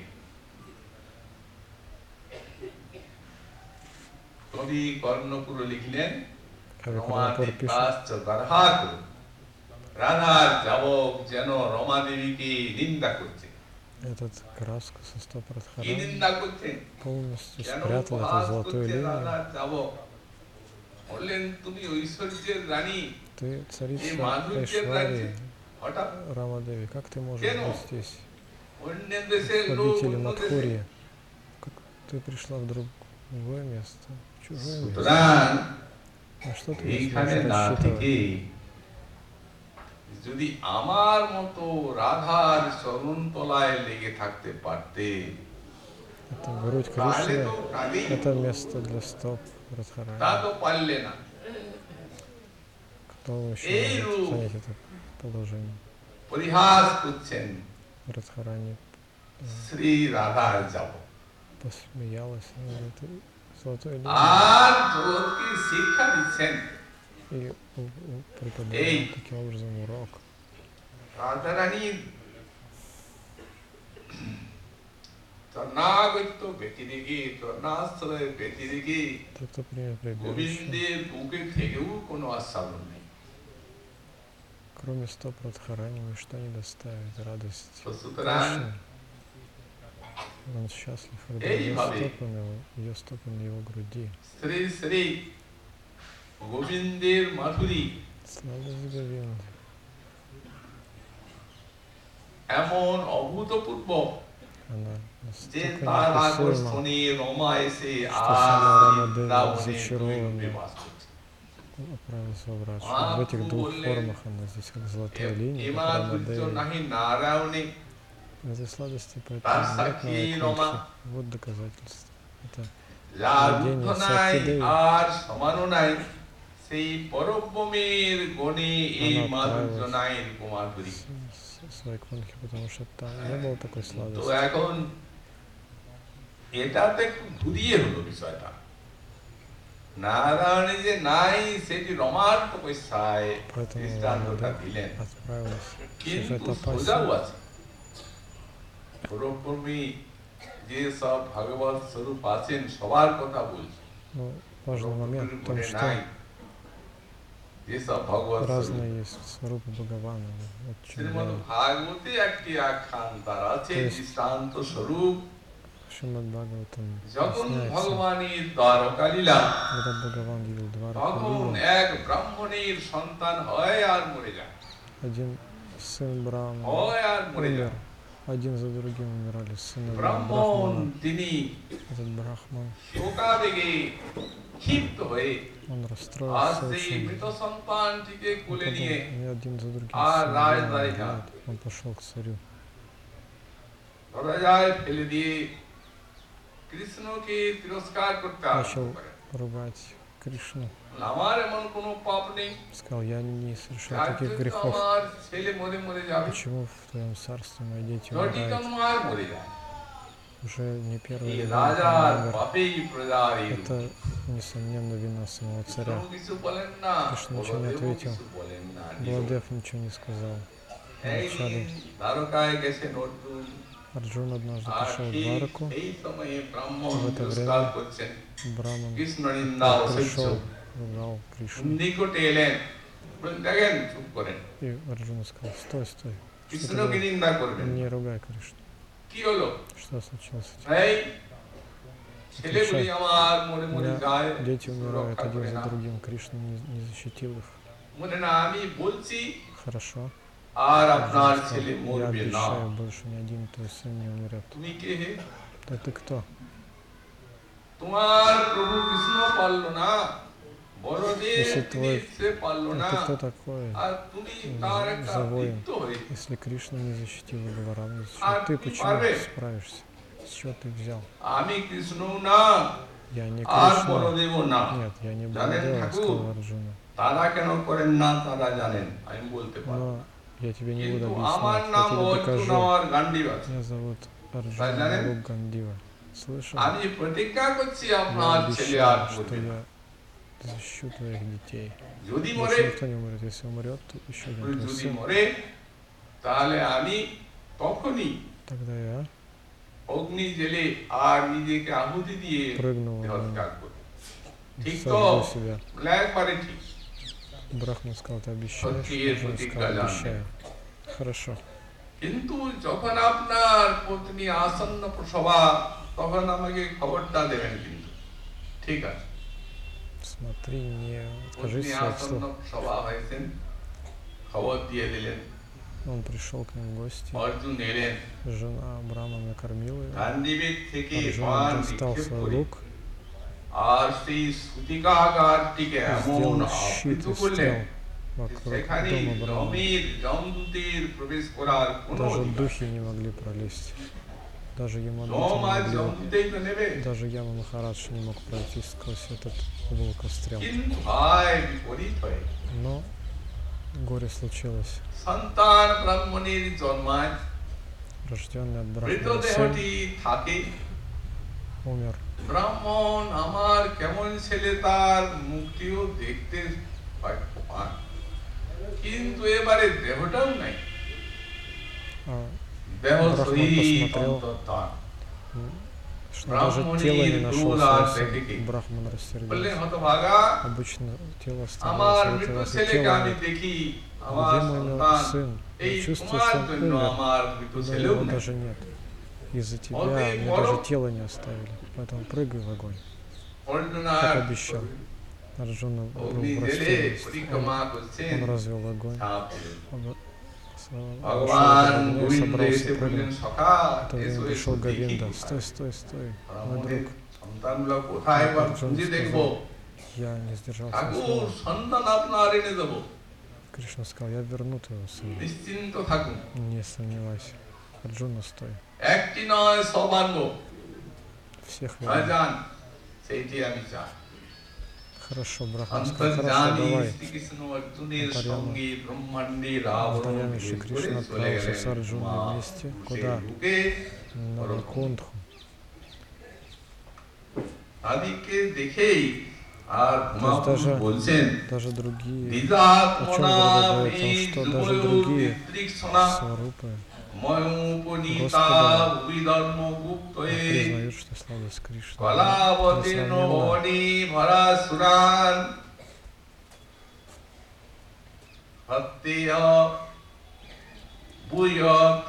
Speaker 1: কবি কর্ণপুর লিখলেন,
Speaker 2: Кави
Speaker 1: রমাতে
Speaker 2: Карнапур пишет,
Speaker 1: কাশ্চ গর্হাত, রাধার যাবক যেন রমা দেবীকে নিন্দা করছে।
Speaker 2: этот краску со стоп
Speaker 1: কি
Speaker 2: Радхарани
Speaker 1: নিন্দা করছেন?
Speaker 2: полностью
Speaker 1: কেন
Speaker 2: спрятал эту
Speaker 1: উপহাস
Speaker 2: золотую
Speaker 1: করছে
Speaker 2: линию.
Speaker 1: রাধার যাবক? বললেন তুমি ঐশ্বর্যের রানী,
Speaker 2: Ты
Speaker 1: এই
Speaker 2: царица
Speaker 1: মাধুর্যের রাজ্যে
Speaker 2: Айшвари,
Speaker 1: হঠাৎ
Speaker 2: Рамадеви, как ты можешь
Speaker 1: Кено?
Speaker 2: быть здесь,
Speaker 1: অন্য দেশের
Speaker 2: в
Speaker 1: লোক,
Speaker 2: обители
Speaker 1: অন্য দেশে।
Speaker 2: Мадхурья? Как ты пришла в другое место, в чужое место?
Speaker 1: সুতরাং
Speaker 2: На что ты
Speaker 1: এইখানে
Speaker 2: можешь
Speaker 1: না থেকে
Speaker 2: рассчитывать?
Speaker 1: যদি আমার মতো রাধার চরণ তলায় লেগে থাকতে পারতে,
Speaker 2: Это грудь
Speaker 1: তাহলে
Speaker 2: Кришны,
Speaker 1: তো কালেই
Speaker 2: это место для стоп
Speaker 1: তা
Speaker 2: Радхарани.
Speaker 1: তো পারলে না।
Speaker 2: Кто еще
Speaker 1: Эй,
Speaker 2: может
Speaker 1: Ру!
Speaker 2: занять это положение?
Speaker 1: পরিহাস করছেন
Speaker 2: Радхарани
Speaker 1: শ্রী রাধার যাব,
Speaker 2: посмеялась над этой золотой линией
Speaker 1: আর জগৎকে শিক্ষা দিচ্ছেন।
Speaker 2: и преподала
Speaker 1: Эй!
Speaker 2: таким образом урок.
Speaker 1: রাধারানীর চরণাগত্য ব্যতিরেকে, চরণাশ্রয় ব্যতিরেকে
Speaker 2: Тот, кто примет прибежище,
Speaker 1: গোবিন্দের বুকে থেকেও কোনো আস্বাদন নেই।
Speaker 2: кроме стоп Радхарани, ничто не доставит радость
Speaker 1: তো সুতরাং
Speaker 2: Кришне. Он счастлив, когда
Speaker 1: Эй,
Speaker 2: ее
Speaker 1: Баби!
Speaker 2: стопы на его груди.
Speaker 1: শ্রী শ্রী গোবিন্দের মাধুরী
Speaker 2: Сладость Говинды.
Speaker 1: এমন অভূতপূর্ব,
Speaker 2: Она
Speaker 1: যে
Speaker 2: настолько
Speaker 1: তার
Speaker 2: неописуемо,
Speaker 1: আকর্ষণে রমা এসে
Speaker 2: что
Speaker 1: আর
Speaker 2: сама
Speaker 1: সেই
Speaker 2: Рама Деви
Speaker 1: বৃন্দাবনে দুই
Speaker 2: зачарована
Speaker 1: রূপে বাস করছে।
Speaker 2: отправилась в врат, что в этих
Speaker 1: মহাপ্রভু
Speaker 2: двух
Speaker 1: বললেন,
Speaker 2: формах она здесь как золотая линия,
Speaker 1: এ
Speaker 2: как Рама
Speaker 1: মাধুর্য
Speaker 2: Деви.
Speaker 1: নাহি নারায়ণে
Speaker 2: Этой сладости
Speaker 1: তার
Speaker 2: поэтому нет
Speaker 1: সাক্ষী
Speaker 2: на
Speaker 1: রমা,
Speaker 2: Вайкунтхе. Вот доказательство. Это
Speaker 1: যার ঊর্ধ্ব
Speaker 2: видение
Speaker 1: নাই
Speaker 2: Сакхи Деви.
Speaker 1: আর সমানও নাই, সেই পরব্রহ্মের গণে এই
Speaker 2: Она
Speaker 1: মাধুর্য
Speaker 2: отправилась
Speaker 1: নাই রূপমাধুরী।
Speaker 2: с Вайкунтхи, потому что там не было такой
Speaker 1: তো
Speaker 2: сладости.
Speaker 1: এখন এটা তো একটু ঘুরিয়ে হলো বিষয়টা, নারায়ণে যে নাই সেটি রমার তপস্যায়
Speaker 2: Поэтому
Speaker 1: দৃষ্টান্তটা
Speaker 2: Рама
Speaker 1: দিলেন,
Speaker 2: Деви отправилась в
Speaker 1: কিন্তু
Speaker 2: Шишатапаси.
Speaker 1: সোজাও আছে। পরব্রহ্মী যে সব ভগবত স্বরূপ আছেন সবার কথা বলছে,
Speaker 2: Ну, важный момент в том, что
Speaker 1: যে সব ভগবত স্বরূপ
Speaker 2: разные есть сварупы Бхагавана. Вот в чем
Speaker 1: শ্রীমদ্
Speaker 2: дело.
Speaker 1: ভাগবতে একটি আখ্যান তার আছে
Speaker 2: То есть
Speaker 1: দৃষ্টান্ত স্বরূপ,
Speaker 2: в Шримад Бхагаватам
Speaker 1: যখন
Speaker 2: объясняется,
Speaker 1: ভগবানের দ্বারকা লীলা,
Speaker 2: когда Бхагаван явил
Speaker 1: তখন
Speaker 2: Дваракалилу,
Speaker 1: এক ব্রাহ্মণের সন্তান হয় আর মরে যায়,
Speaker 2: один сын Брахмана
Speaker 1: হয় আর মরে
Speaker 2: умер,
Speaker 1: যায়।
Speaker 2: один за другим умирали сыновья
Speaker 1: ব্রাহ্মণ
Speaker 2: Брахмана.
Speaker 1: তিনি
Speaker 2: Этот Брахман,
Speaker 1: শোকাবেগে ক্ষিপ্ত হয়ে
Speaker 2: он
Speaker 1: আর
Speaker 2: расстроился
Speaker 1: সেই
Speaker 2: очень.
Speaker 1: মৃত সন্তানটিকে
Speaker 2: Он
Speaker 1: কোলে
Speaker 2: подумал,
Speaker 1: নিয়ে
Speaker 2: они один за другим
Speaker 1: আর রাজদ্বারে
Speaker 2: сыновья
Speaker 1: যান,
Speaker 2: умирают. Он пошел к царю,
Speaker 1: দরজায় ফেলে দিয়ে কৃষ্ণকে তিরস্কার করতে আরম্ভ
Speaker 2: начал
Speaker 1: করেন।
Speaker 2: ругать Кришну.
Speaker 1: আমার এমন কোনো পাপ নেই,
Speaker 2: Сказал, я не совершил
Speaker 1: যার
Speaker 2: таких
Speaker 1: জন্য
Speaker 2: грехов.
Speaker 1: আমার ছেলে মরে মরে যাবে,
Speaker 2: Почему в твоем царстве мои дети
Speaker 1: যদি
Speaker 2: умирают?
Speaker 1: কেন আর মরে যায়।
Speaker 2: Уже не первый
Speaker 1: এই
Speaker 2: ребенок
Speaker 1: রাজার
Speaker 2: умер.
Speaker 1: পাপেই প্রজার এই রূপ।
Speaker 2: Это, несомненно, вина самого царя.
Speaker 1: কৃষ্ণ কিছু বলেন না,
Speaker 2: কৃষ্ণ কিছু не
Speaker 1: বলদেবও
Speaker 2: ответил.
Speaker 1: কিছু বলেন না,
Speaker 2: Баладев ничего не сказал.
Speaker 1: একদিন
Speaker 2: Молчали.
Speaker 1: দ্বারকায় গেছেন অর্জুন,
Speaker 2: Арджун однажды
Speaker 1: আর
Speaker 2: пришел в
Speaker 1: ঠিক
Speaker 2: Двараку.
Speaker 1: এই সময়ে ব্রাহ্মণ
Speaker 2: В это
Speaker 1: তিরস্কার
Speaker 2: время
Speaker 1: করছেন,
Speaker 2: Браман
Speaker 1: কৃষ্ণ নিন্দা অসহ্য।
Speaker 2: пришел, ругал Кришну.
Speaker 1: নিকটে এলেন, বললেন, দেখেন চুপ করেন,
Speaker 2: И Арджуна сказал, стой, стой. Что ты
Speaker 1: কৃষ্ণকে
Speaker 2: делаешь?
Speaker 1: নিন্দা করবেন না।
Speaker 2: Не ругай Кришну.
Speaker 1: কি হলো?
Speaker 2: Что случилось?
Speaker 1: এই ছেলেগুলি আমার মরে
Speaker 2: У
Speaker 1: মরে
Speaker 2: меня
Speaker 1: যায়,
Speaker 2: дети умирают
Speaker 1: রক্ষা
Speaker 2: один
Speaker 1: করে
Speaker 2: за
Speaker 1: না।
Speaker 2: другим. Кришна не защитил их.
Speaker 1: বলে না, আমি বলছি
Speaker 2: Хорошо.
Speaker 1: আর
Speaker 2: Арджуна
Speaker 1: আপনার
Speaker 2: сказал,
Speaker 1: ছেলে
Speaker 2: я
Speaker 1: মরবে না।
Speaker 2: обещаю, больше ни один твой сын не умрет.
Speaker 1: তুমি কে হে?
Speaker 2: Да ты кто?
Speaker 1: তোমার প্রভু কৃষ্ণ পারল না, বড়দেব
Speaker 2: Если
Speaker 1: তিনি
Speaker 2: твой-
Speaker 1: সে পারল
Speaker 2: А
Speaker 1: না,
Speaker 2: ты кто такой?
Speaker 1: আর তুমি তার একটা
Speaker 2: За воин.
Speaker 1: বৃত্ত হয়ে
Speaker 2: Если Кришна не защитил Бхагавана,
Speaker 1: А
Speaker 2: ты
Speaker 1: ты
Speaker 2: почему
Speaker 1: парве?
Speaker 2: справишься? С чего ты взял?
Speaker 1: আমি কৃষ্ণ না
Speaker 2: Я не
Speaker 1: আর
Speaker 2: Кришна.
Speaker 1: বড়দেব না,
Speaker 2: Нет, я не
Speaker 1: জানেন
Speaker 2: Баладева,
Speaker 1: ঠাকুর,
Speaker 2: сказал Арджуна.
Speaker 1: তারা কেন করেন না তারা জানেন, আমি বলতে পারবো
Speaker 2: Но
Speaker 1: না।
Speaker 2: я тебе не буду
Speaker 1: কিন্তু আমার
Speaker 2: объяснять, я
Speaker 1: নাম
Speaker 2: тебе
Speaker 1: অর্জুন,
Speaker 2: докажу.
Speaker 1: আমার গান্ডীব আছে।
Speaker 2: Меня зовут
Speaker 1: জানেন?
Speaker 2: Арджуна Лук Гандива. Слышал?
Speaker 1: আমি প্রতিজ্ঞা করছি
Speaker 2: Я
Speaker 1: আপনার ছেলে আর
Speaker 2: обещаю, что
Speaker 1: মরবে না।
Speaker 2: я защищу твоих детей.
Speaker 1: যদি
Speaker 2: Больше
Speaker 1: মরে,
Speaker 2: никто не умрет. Если умрет, то еще один твой
Speaker 1: যদি
Speaker 2: сын.
Speaker 1: মরে তাহলে আমি তখনই
Speaker 2: Тогда я
Speaker 1: অগ্নি জেলে আর নিজেকে আহুতি দিয়ে
Speaker 2: прыгну в огонь,
Speaker 1: দেহত্যাগ করব। ঠিক তো?
Speaker 2: сожгу себя.
Speaker 1: বলে একবারে ঠিক।
Speaker 2: Брахман сказал, ты обещаешь?
Speaker 1: Сотки и
Speaker 2: Арджуна
Speaker 1: сотки
Speaker 2: сказал,
Speaker 1: галян.
Speaker 2: обещаю. Хорошо.
Speaker 1: কিন্তু যখন আপনার পত্নী আসন্ন প্রসবা, তখন আমাকে খবরটা দেবেন কিন্তু। ঠিক আছে?
Speaker 2: Смотри, не
Speaker 1: পত্নী
Speaker 2: откажись от
Speaker 1: আসন্ন
Speaker 2: слов.
Speaker 1: প্রসবা হয়েছেন, খবর দিয়ে দিলেন।
Speaker 2: Он пришел к ним в гости.
Speaker 1: অর্জুন এলেন,
Speaker 2: Жена Брахмана накормила его.
Speaker 1: গান্ডীবের থেকে
Speaker 2: Арджуна
Speaker 1: বাণ
Speaker 2: достал
Speaker 1: নিক্ষেপ
Speaker 2: свой
Speaker 1: করে
Speaker 2: лук,
Speaker 1: আর সেই সূতিকাগারটিকে এমন
Speaker 2: сделал
Speaker 1: আবৃত
Speaker 2: щит из
Speaker 1: করলেন,
Speaker 2: стрел вокруг
Speaker 1: সেখানে
Speaker 2: дома Брахмана.
Speaker 1: জমের জমদূতের প্রবেশ করার কোনো
Speaker 2: Даже
Speaker 1: অধিকার
Speaker 2: духи не могли пролезть. Даже Ямадути
Speaker 1: জম
Speaker 2: не
Speaker 1: আর
Speaker 2: могли.
Speaker 1: জমদূতেই তো নেবে,
Speaker 2: Даже Яма Махарадж не мог пройти сквозь этот волкострел.
Speaker 1: কিন্তু হয় বিপরীত হয়।
Speaker 2: Но горе случилось.
Speaker 1: সন্তান ব্রাহ্মণের জন্মায়,
Speaker 2: Рожденный от Брахмана сын
Speaker 1: মৃতদেহটি থাকে,
Speaker 2: умер.
Speaker 1: ব্রাহ্মণ আমার কেমন ছেলে তার মুক্তিও দেখতে পান, কিন্তু এবারে দেহটাও নাই,
Speaker 2: А
Speaker 1: দেহ
Speaker 2: Брахман
Speaker 1: সহিত
Speaker 2: посмотрел,
Speaker 1: অন্তর্ধান।
Speaker 2: что даже тело не нашел
Speaker 1: Брахмани
Speaker 2: свой
Speaker 1: дула
Speaker 2: сын. Брахман
Speaker 1: বললেন,
Speaker 2: рассердился.
Speaker 1: হতভাগা,
Speaker 2: Обычно тело
Speaker 1: আমার
Speaker 2: оставалось,
Speaker 1: মৃত
Speaker 2: вот раз и
Speaker 1: ছেলেকে
Speaker 2: тело
Speaker 1: আমি
Speaker 2: нет.
Speaker 1: দেখি,
Speaker 2: Где
Speaker 1: আমার
Speaker 2: мой
Speaker 1: সন্তান,
Speaker 2: сын?
Speaker 1: এই
Speaker 2: Я чувствую,
Speaker 1: তোমার
Speaker 2: что он
Speaker 1: জন্য
Speaker 2: умер,
Speaker 1: আমার মৃত
Speaker 2: но
Speaker 1: ছেলেও
Speaker 2: его
Speaker 1: নেই।
Speaker 2: даже нет. Из-за тебя
Speaker 1: Окей,
Speaker 2: мне
Speaker 1: Боро.
Speaker 2: даже тело не оставили. Поэтому прыгай в огонь.
Speaker 1: অর্জুনার
Speaker 2: Как обещал. Арджуна был
Speaker 1: অগ্নি
Speaker 2: в
Speaker 1: জেলে
Speaker 2: растерянности.
Speaker 1: পরিক্রমা করছেন,
Speaker 2: Он развел огонь,
Speaker 1: ঝাঁপ দিলেন।
Speaker 2: об-
Speaker 1: ভগবান
Speaker 2: огня и
Speaker 1: গোবিন্দ এসে
Speaker 2: собрался
Speaker 1: বললেন
Speaker 2: прыгнуть.
Speaker 1: সখা
Speaker 2: В это
Speaker 1: এসো
Speaker 2: время
Speaker 1: এসো
Speaker 2: пришел
Speaker 1: দেখি
Speaker 2: Говинда.
Speaker 1: কি
Speaker 2: Стой,
Speaker 1: হয়।
Speaker 2: стой, стой, мой
Speaker 1: আমাদের
Speaker 2: друг.
Speaker 1: সন্তানগুলো কোথায় বা
Speaker 2: Арджуна
Speaker 1: খুঁজে দেখবো?
Speaker 2: сказал, я не сдержал своего
Speaker 1: ঠাকুর
Speaker 2: слова.
Speaker 1: সন্তান আপনার এনে দেবো,
Speaker 2: Кришна сказал, я верну твоего сына.
Speaker 1: নিশ্চিন্ত থাকুন।
Speaker 2: Не сомневайся. Арджуна, стой.
Speaker 1: একটি নয় সব আনবো,
Speaker 2: Всех
Speaker 1: হয়
Speaker 2: верну.
Speaker 1: যান, সেইটি আমি চাই।
Speaker 2: Хорошо, Брахман сказал, хорошо,
Speaker 1: অন্তর্যামী
Speaker 2: давай.
Speaker 1: শ্রীকৃষ্ণ অর্জুনের
Speaker 2: Антарьями.
Speaker 1: সঙ্গে ব্রহ্মাণ্ডের আবরণ
Speaker 2: Антарьями Шри
Speaker 1: ভেদ করে
Speaker 2: Кришна
Speaker 1: চলে
Speaker 2: отправился
Speaker 1: গেলেন
Speaker 2: с Арджуной
Speaker 1: মা
Speaker 2: вместе.
Speaker 1: সে
Speaker 2: Куда?
Speaker 1: ঢুকে
Speaker 2: На Вайкунтху.
Speaker 1: তাদেরকে দেখেই আর
Speaker 2: То есть
Speaker 1: মহাপুরুষ বলছেন
Speaker 2: даже другие,
Speaker 1: দ্বিজাত্মনা
Speaker 2: говорит
Speaker 1: মে
Speaker 2: о том, что даже
Speaker 1: যুগলো
Speaker 2: другие
Speaker 1: দিদৃক্ষণা
Speaker 2: сварупы
Speaker 1: ময়োপনীতা
Speaker 2: Господа
Speaker 1: বিধর্ম গুপ্তয়ে
Speaker 2: признают, что сладость Кришны
Speaker 1: কলাবতীর্ণ
Speaker 2: несравненна.
Speaker 1: ভবনী ভরা সুরান হত্যেয় বুয়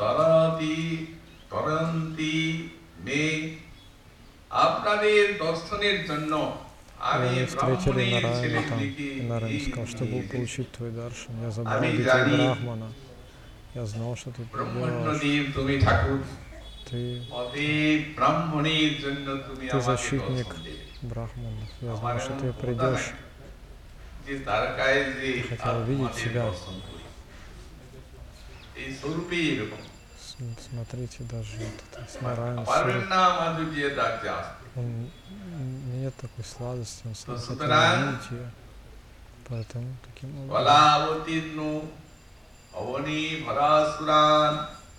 Speaker 1: তরন্তি মে। আপনাদের দর্শনের জন্য আমি
Speaker 2: И они встретили
Speaker 1: ব্রাহ্মণের
Speaker 2: Нараяна там.
Speaker 1: ছেলেগুলিকে
Speaker 2: И Нараян сказал, чтобы
Speaker 1: নিয়ে
Speaker 2: получить твой даршан, я забрал
Speaker 1: Они
Speaker 2: детей
Speaker 1: жали.
Speaker 2: Брахмана. Я знал, что ты придешь.
Speaker 1: ব্রহ্মণ্যদেব তুমি ঠাকুর,
Speaker 2: Ты
Speaker 1: অতএব ব্রাহ্মণের জন্য তুমি
Speaker 2: Ты
Speaker 1: আমাকে
Speaker 2: защитник
Speaker 1: দর্শন দেবে।
Speaker 2: Брахманов. Я
Speaker 1: আমার
Speaker 2: знал, что
Speaker 1: এমন
Speaker 2: ты
Speaker 1: ক্ষমতা
Speaker 2: придешь.
Speaker 1: নাই যে তার গায়ে যে
Speaker 2: хотел увидеть
Speaker 1: তোমাদের
Speaker 2: тебя.
Speaker 1: দর্শন করি। এই স্বরূপই এরকম।
Speaker 2: Смотрите, даже этот Нараян
Speaker 1: পারবেন
Speaker 2: Сура,
Speaker 1: না মাধুর্যের রাজ্যে আসতে।
Speaker 2: он нет такой сладости, он сам хотел
Speaker 1: সুতরাং
Speaker 2: увидеть ее. Поэтому таким образом
Speaker 1: কলাবতীর্ণ অবনী ভরা সুরান,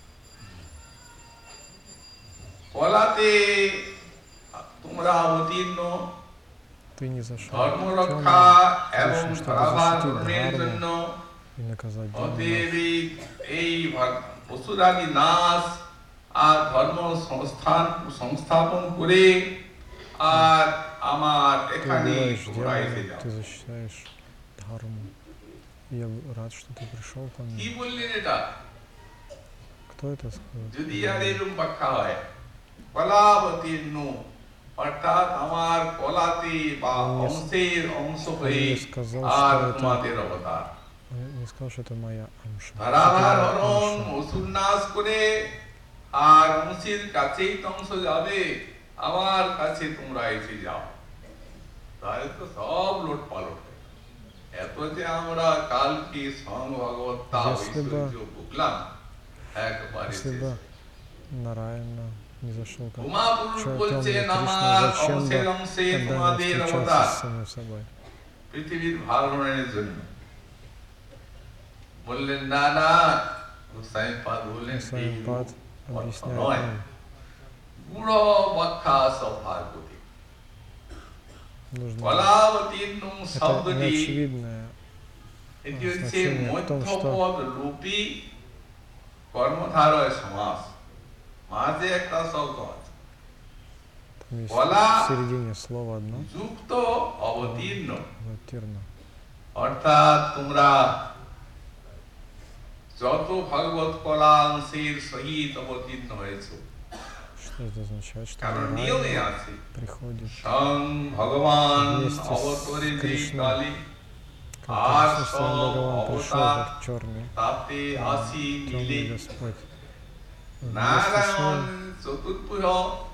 Speaker 1: কলাতে তোমরা অবতীর্ণ
Speaker 2: ты не зашел
Speaker 1: ধর্ম
Speaker 2: в
Speaker 1: রক্ষা এবং
Speaker 2: Кришна, чтобы
Speaker 1: ধরাভার
Speaker 2: защитить
Speaker 1: গ্রহণের জন্য।
Speaker 2: Дхарму и наказать
Speaker 1: অতএব
Speaker 2: демонов.
Speaker 1: এই পশুরাদি নাশ আর ধর্ম সংস্থাপন করে আর আমার
Speaker 2: Ты
Speaker 1: এখানে
Speaker 2: убиваешь
Speaker 1: তোমরা এসে
Speaker 2: демонов,
Speaker 1: যাও।
Speaker 2: ты защищаешь Дхарму. И я рад, что ты пришел ко
Speaker 1: কি
Speaker 2: мне.
Speaker 1: বললেন এটা?
Speaker 2: Кто это сказал?
Speaker 1: যদি আর এরকম ব্যাখ্যা হয়, কলাবতীর্ণ অর্থাৎ আমার কলাতে বা অংশের অংশ হয়ে
Speaker 2: Он не сказал,
Speaker 1: আর
Speaker 2: что это...
Speaker 1: তোমাদের অবতার।
Speaker 2: Он не сказал, что это моя амша.
Speaker 1: ধারাভার
Speaker 2: Это
Speaker 1: হরণ
Speaker 2: амша.
Speaker 1: অসুর নাশ করে আর অংশের কাছেই তো অংশ যাবে, আমার কাছে তোমরা এসে যাও, তাহলে তো সব লোট পালট হয়ে গেল। এত যে আমরা কালকে স্বয়ং ভগবত্তা
Speaker 2: Если бы-
Speaker 1: ঐশ্বর্য ভুগলাম একবারে
Speaker 2: Если бы Нараяна не зашел ко мне,
Speaker 1: উমাপুরুষ
Speaker 2: темный
Speaker 1: বলছেন
Speaker 2: Кришна,
Speaker 1: আমার
Speaker 2: зачем
Speaker 1: অংশের
Speaker 2: бы
Speaker 1: অংশে
Speaker 2: тогда не
Speaker 1: তোমাদের
Speaker 2: встречаться
Speaker 1: অবতার
Speaker 2: с самим собой?
Speaker 1: পৃথিবীর ভালনের জন্য। বললেন না না, গোসাইপাদ বললেন এই
Speaker 2: Сайпад
Speaker 1: অর্থ
Speaker 2: объясняет
Speaker 1: নয়,
Speaker 2: нам,
Speaker 1: গুড় ব্যাখ্যা সভার গতি।
Speaker 2: нужно...
Speaker 1: কলাবতীর্ণ
Speaker 2: Это
Speaker 1: শব্দটি
Speaker 2: неочевидное
Speaker 1: এটি হচ্ছে
Speaker 2: значение в том, что
Speaker 1: মধ্যপদ রূপী কর্মধারয় সমাস, মাঝে একটা শব্দ আছে
Speaker 2: там есть
Speaker 1: Кола-
Speaker 2: в середине слова одно,
Speaker 1: যুক্ত অবতীর্ণ,
Speaker 2: аватирно.
Speaker 1: অর্থাৎ তোমরা যত ভগবত কলা অংশের সহিত অবতীর্ণ হয়েছে।
Speaker 2: Что это означает? Что
Speaker 1: কারণ নিয়মে
Speaker 2: Нараяна
Speaker 1: আছে
Speaker 2: приходит
Speaker 1: স্বয়ং ভগবান
Speaker 2: Вместе с
Speaker 1: অবতরে যে
Speaker 2: Кришной.
Speaker 1: কালী
Speaker 2: как
Speaker 1: আর
Speaker 2: Кришна,
Speaker 1: সব
Speaker 2: сам Бхагаван пришел
Speaker 1: অবতার
Speaker 2: как черный,
Speaker 1: তাতে আসি মিলে
Speaker 2: темный Господь. Вместе с
Speaker 1: নারায়ণ
Speaker 2: ним
Speaker 1: চতুর্ভুজ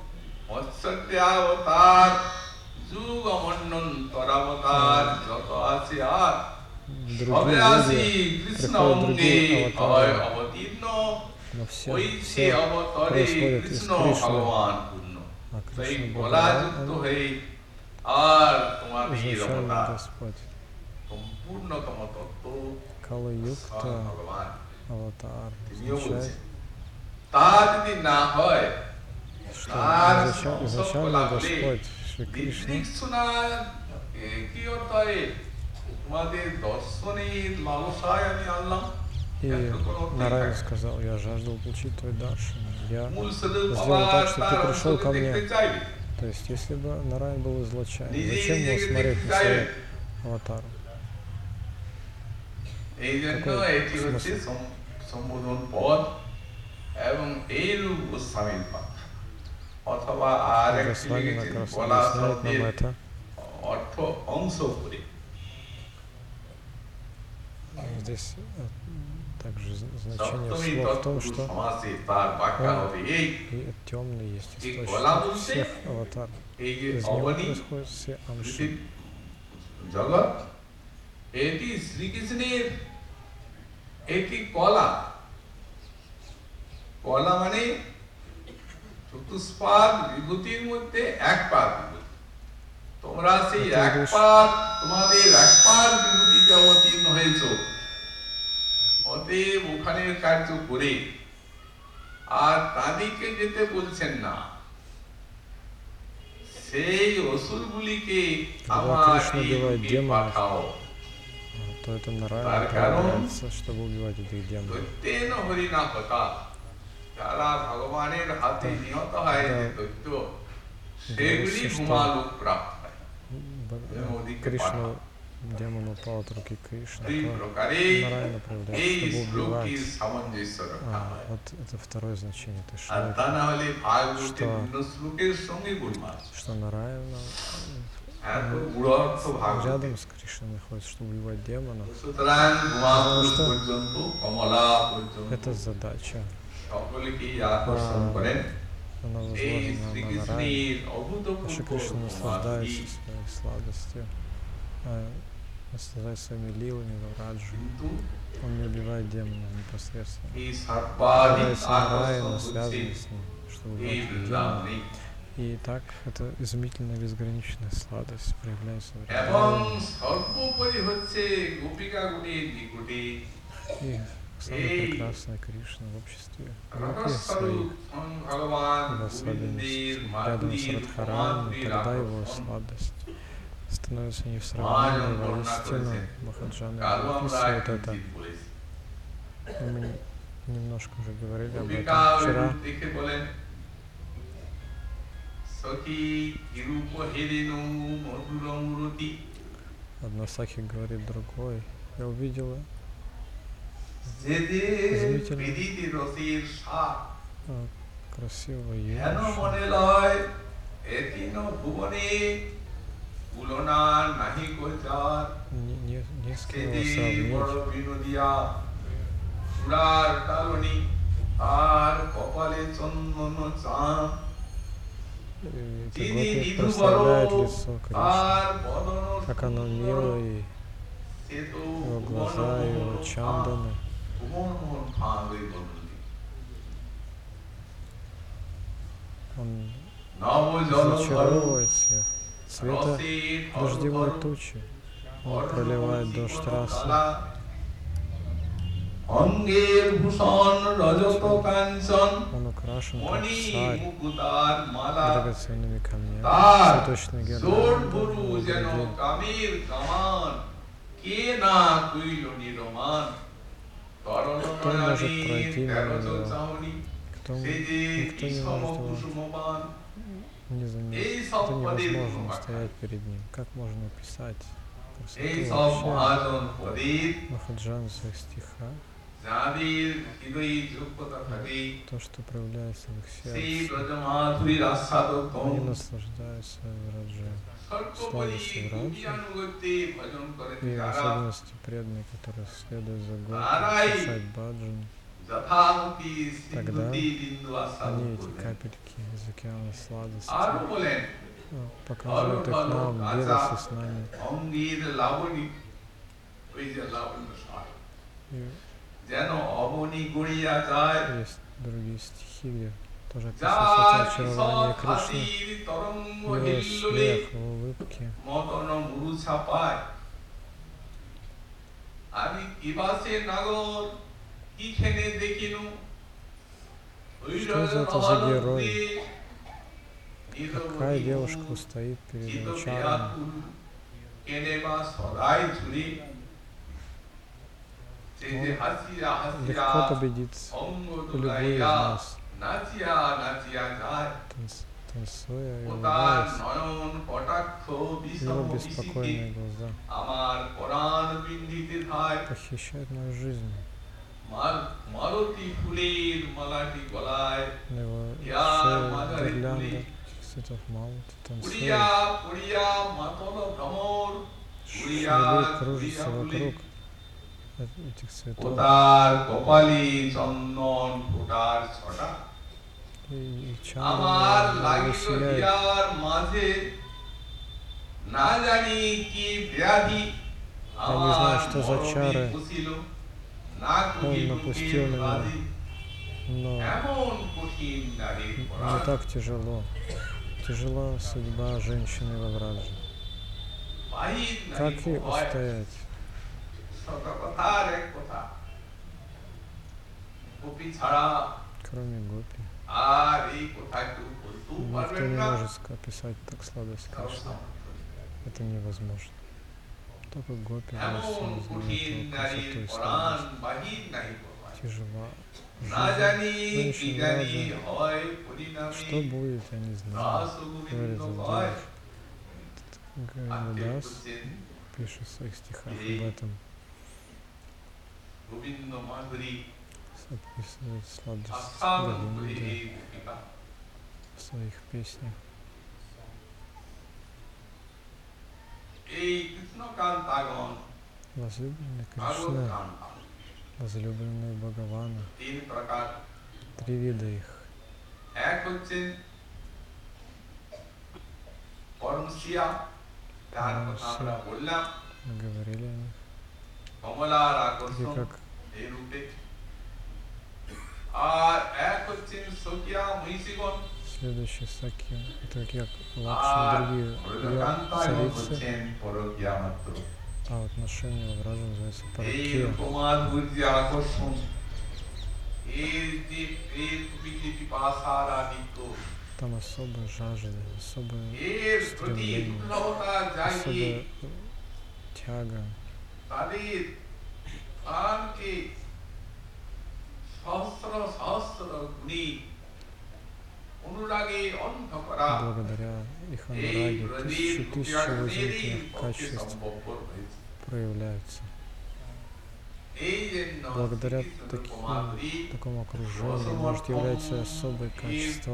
Speaker 1: মৎস্যাবতার যুগ অমন্যন্তরাবতার যত আছে আর সবে
Speaker 2: другие
Speaker 1: আসি
Speaker 2: люди,
Speaker 1: কৃষ্ণ
Speaker 2: приходят
Speaker 1: অঙ্গে
Speaker 2: другие
Speaker 1: হয়
Speaker 2: аватары,
Speaker 1: অবতীর্ণ
Speaker 2: но все,
Speaker 1: ওই সে
Speaker 2: все
Speaker 1: অবতরে
Speaker 2: происходит из
Speaker 1: কৃষ্ণ
Speaker 2: Кришны,
Speaker 1: ভগবান পূর্ণ।
Speaker 2: а
Speaker 1: সেই
Speaker 2: Кришна
Speaker 1: কলাযুক্ত
Speaker 2: Бхагаван,
Speaker 1: হয়ে আর
Speaker 2: он
Speaker 1: তোমাদের
Speaker 2: изначальный
Speaker 1: অবতার
Speaker 2: Господь.
Speaker 1: সম্পূর্ণতম তত্ত্ব
Speaker 2: Кала-юкта,
Speaker 1: স্বয়ং ভগবান
Speaker 2: аватар,
Speaker 1: তিনিও
Speaker 2: означает,
Speaker 1: বলছেন। তা যদি না হয়
Speaker 2: что
Speaker 1: আর
Speaker 2: изначальный Господь Шри Кришна,
Speaker 1: নির্দিক্ষণা কি অর্থ হয়? তোমাদের দর্শনের লালসায় আমি আনলাম।
Speaker 2: и
Speaker 1: এত কোনো অর্থই
Speaker 2: Нараян
Speaker 1: থাকে না।
Speaker 2: сказал, я жаждал получить твой даршан. Я
Speaker 1: মূল স্বরূপ
Speaker 2: сделал
Speaker 1: আবার
Speaker 2: так, что
Speaker 1: তার
Speaker 2: ты пришел
Speaker 1: অংশকে
Speaker 2: ко
Speaker 1: দেখতে
Speaker 2: мне.
Speaker 1: চাইবে।
Speaker 2: То есть, если бы Нараян был излучаем,
Speaker 1: নিজে
Speaker 2: зачем ему
Speaker 1: নিজেকে
Speaker 2: смотреть
Speaker 1: দেখতে
Speaker 2: на
Speaker 1: চাইবে।
Speaker 2: своего аватара?
Speaker 1: এই জন্য
Speaker 2: Какой
Speaker 1: এটি হচ্ছে
Speaker 2: смысл?
Speaker 1: সম্বোধন পদ এবং এই রূপ গোস্বামীর পদ। অথবা আর একটি
Speaker 2: Госвами
Speaker 1: লিখেছেন
Speaker 2: как раз
Speaker 1: বলা
Speaker 2: объясняет
Speaker 1: শব্দের
Speaker 2: нам это.
Speaker 1: অর্থ অংশ করে।
Speaker 2: Здесь Также значение
Speaker 1: সপ্তমী
Speaker 2: слов в том,
Speaker 1: তৎপুরুষ
Speaker 2: что
Speaker 1: সমাসে তার ব্যাখ্যা
Speaker 2: он
Speaker 1: হবে এই
Speaker 2: и темный есть
Speaker 1: এই কলা
Speaker 2: источник
Speaker 1: বলতে
Speaker 2: всех аватар.
Speaker 1: এই যে
Speaker 2: Из него
Speaker 1: অবনী
Speaker 2: происходят все амши.
Speaker 1: পৃথিবী জগৎ এটি শ্রীকৃষ্ণের একটি কলা। কলা মানে চতুষ্পাদ বিভূতির মধ্যে এক পাদ বিভূতি। তোমরা সেই এক পাদ, তোমাদের এক পাদ বিভূতিতে অবতীর্ণ হয়েছ। অতএব ওখানের কার্য করে আর তাদেরকে যেতে বলছেন না, সেই অসুরগুলিকে আমার দিকে পাঠাও।
Speaker 2: То это Нараяна отправляется, чтобы убивать этих демонов.
Speaker 1: দৈত্যেন হরিণা হতা, যারা ভগবানের হাতে নিহত হয় যে দৈত্য, সেগুলি ভূমালোক প্রাপ্ত হয়।
Speaker 2: Кришна, демон упал от руки Кришны, то Нараяна проявляется, чтобы убивать. Вот это второе значение этой шлоки, что Нараяна рядом с Кришной находится, чтобы убивать демонов. Потому что это задача. Она возложена на Нараяну. Потому что Кришна наслаждается своей сладостью, наслаждается своими лилами в Раджу. Он не убивает демонов непосредственно. Является Нараяна, связанный с ним, чтобы убивать демонов. И так это изумительная безграничная сладость проявляется в Вриндаване. И самая прекрасная Кришна в обществе гопи своих, в особенности рядом с Радхарани, тогда его сладость становится несравнимой воистину. Махаджаны описывают это. Мы немножко уже говорили об этом вчера. Одно Сахи говорит другой. Я увидела изумительно красивого юношу. Не с кем его сравнить. Эта гопи прославляет лицо Кришны, как оно мило, и его глаза, и его чанданы. Он зачаровывает всех. Цвета дождевой тучи. Он проливает дождь расы. Он украшен как царь драгоценными камнями, цветочный герб. Кто может пройти мимо него? Никто не может его не заметить. Это невозможно стоять перед ним. Как можно описать красоту вообще Махаджана в своих стихах? То, что проявляется в их сердце, они наслаждаются в Радже, сладостью в Радже, и в особенности преданные, которые следуют за Гопи, совершают баджан, тогда они, эти капельки из океана сладости, показывают их нам, делятся с нами. Есть другие стихи, где тоже описывается очарование Кришны, его смех, его улыбки. Что это за герой? Какая девушка стоит перед Ачарами? Он легко победит любую из нас, танцуя и улыбаясь, его беспокойные глаза похищают мою жизнь. На его шее гирлянда цветов Малати танцует, шмели кружится вокруг. этих цветов.
Speaker 1: কোতার কপালি চন্দন ফোটার ছটা
Speaker 2: И
Speaker 1: আমার
Speaker 2: чандра
Speaker 1: লাগিল
Speaker 2: сияет.
Speaker 1: হিয়ার মাঝে না জানি কি ব্যাধি
Speaker 2: Я не знаю,
Speaker 1: আমার
Speaker 2: что за
Speaker 1: মরণে
Speaker 2: чары
Speaker 1: পুষিল না
Speaker 2: он
Speaker 1: কুটি
Speaker 2: напустил
Speaker 1: বুকের
Speaker 2: на
Speaker 1: বাঁধি
Speaker 2: меня, но
Speaker 1: এমন কঠিন নারীর
Speaker 2: не
Speaker 1: পরাণ
Speaker 2: так тяжело. Тяжела судьба женщины во Врадже.
Speaker 1: বাহির নারী
Speaker 2: Как ей
Speaker 1: ভয়
Speaker 2: устоять?
Speaker 1: শত কথার এক কথা গোপী ছাড়া
Speaker 2: Кроме гопи.
Speaker 1: আর এই কথা কেউ বলতেও
Speaker 2: Никто
Speaker 1: পারবেন
Speaker 2: не
Speaker 1: না
Speaker 2: может описать так сладость Кришны. Это невозможно. Только гопи
Speaker 1: এমন
Speaker 2: знают
Speaker 1: কঠিন
Speaker 2: его
Speaker 1: নারীর
Speaker 2: красоту и
Speaker 1: পরাণ
Speaker 2: сладость.
Speaker 1: বাহির নাহি প্রভয়
Speaker 2: Тяжела
Speaker 1: না
Speaker 2: жизнь
Speaker 1: জানি কি
Speaker 2: женщин
Speaker 1: জানি
Speaker 2: Враджа.
Speaker 1: হয় পরিণামে
Speaker 2: Что будет, я не знаю.
Speaker 1: দাস
Speaker 2: Говорит
Speaker 1: গোবিন্দ
Speaker 2: Задев.
Speaker 1: কয়
Speaker 2: Гавидас пишет в своих стихах об этом.
Speaker 1: গোবিন্দ মাধুরী
Speaker 2: Описывает сладость
Speaker 1: আস্থান
Speaker 2: Говинды
Speaker 1: এই গোপিকা
Speaker 2: в своих песнях.
Speaker 1: এই কৃষ্ণকান্তাগণ
Speaker 2: Возлюбленный
Speaker 1: ভাগবত
Speaker 2: Кришна,
Speaker 1: কান্তা
Speaker 2: возлюбленный Бхагавана,
Speaker 1: তিন প্রকার
Speaker 2: 3 вида их.
Speaker 1: এক হচ্ছেন পরমশিয়া তার কথা আমরা বললাম
Speaker 2: Мы говорили о них.
Speaker 1: কমলার
Speaker 2: Такие
Speaker 1: আকর্ষণ
Speaker 2: как
Speaker 1: এই রূপে আর এক হচ্ছেন সখিয়া মহিষীগণ
Speaker 2: следующий Сакья. Это как
Speaker 1: আর
Speaker 2: Лакшми, другие ее
Speaker 1: কান্তাগণ
Speaker 2: царицы.
Speaker 1: হচ্ছেন পরকিয়া маত্র
Speaker 2: А в отношении во Враджа называется
Speaker 1: এই
Speaker 2: Паракия.
Speaker 1: রূপমাধুর্য আকর্ষণ এর যে প্রেম বিকৃতি পাশার আদিত্য
Speaker 2: Там особая жажда, особое
Speaker 1: এর প্রতি
Speaker 2: стремление,
Speaker 1: দুর্লভতা জাগিয়ে
Speaker 2: особая тяга.
Speaker 1: তাদের প্রাণকে সহস্র সহস্র গুণী অনুরাগে অন্ধ করা
Speaker 2: Благодаря их
Speaker 1: এই
Speaker 2: анураге
Speaker 1: ব্রজের
Speaker 2: тысячи
Speaker 1: গোপীগণেরই
Speaker 2: возможных
Speaker 1: পক্ষে
Speaker 2: качеств
Speaker 1: সম্ভবপর হয়েছে
Speaker 2: проявляются.
Speaker 1: এই জন্য
Speaker 2: Благодаря
Speaker 1: শ্রীকৃষ্ণ কুমারী
Speaker 2: такому окружению может являться особое качество.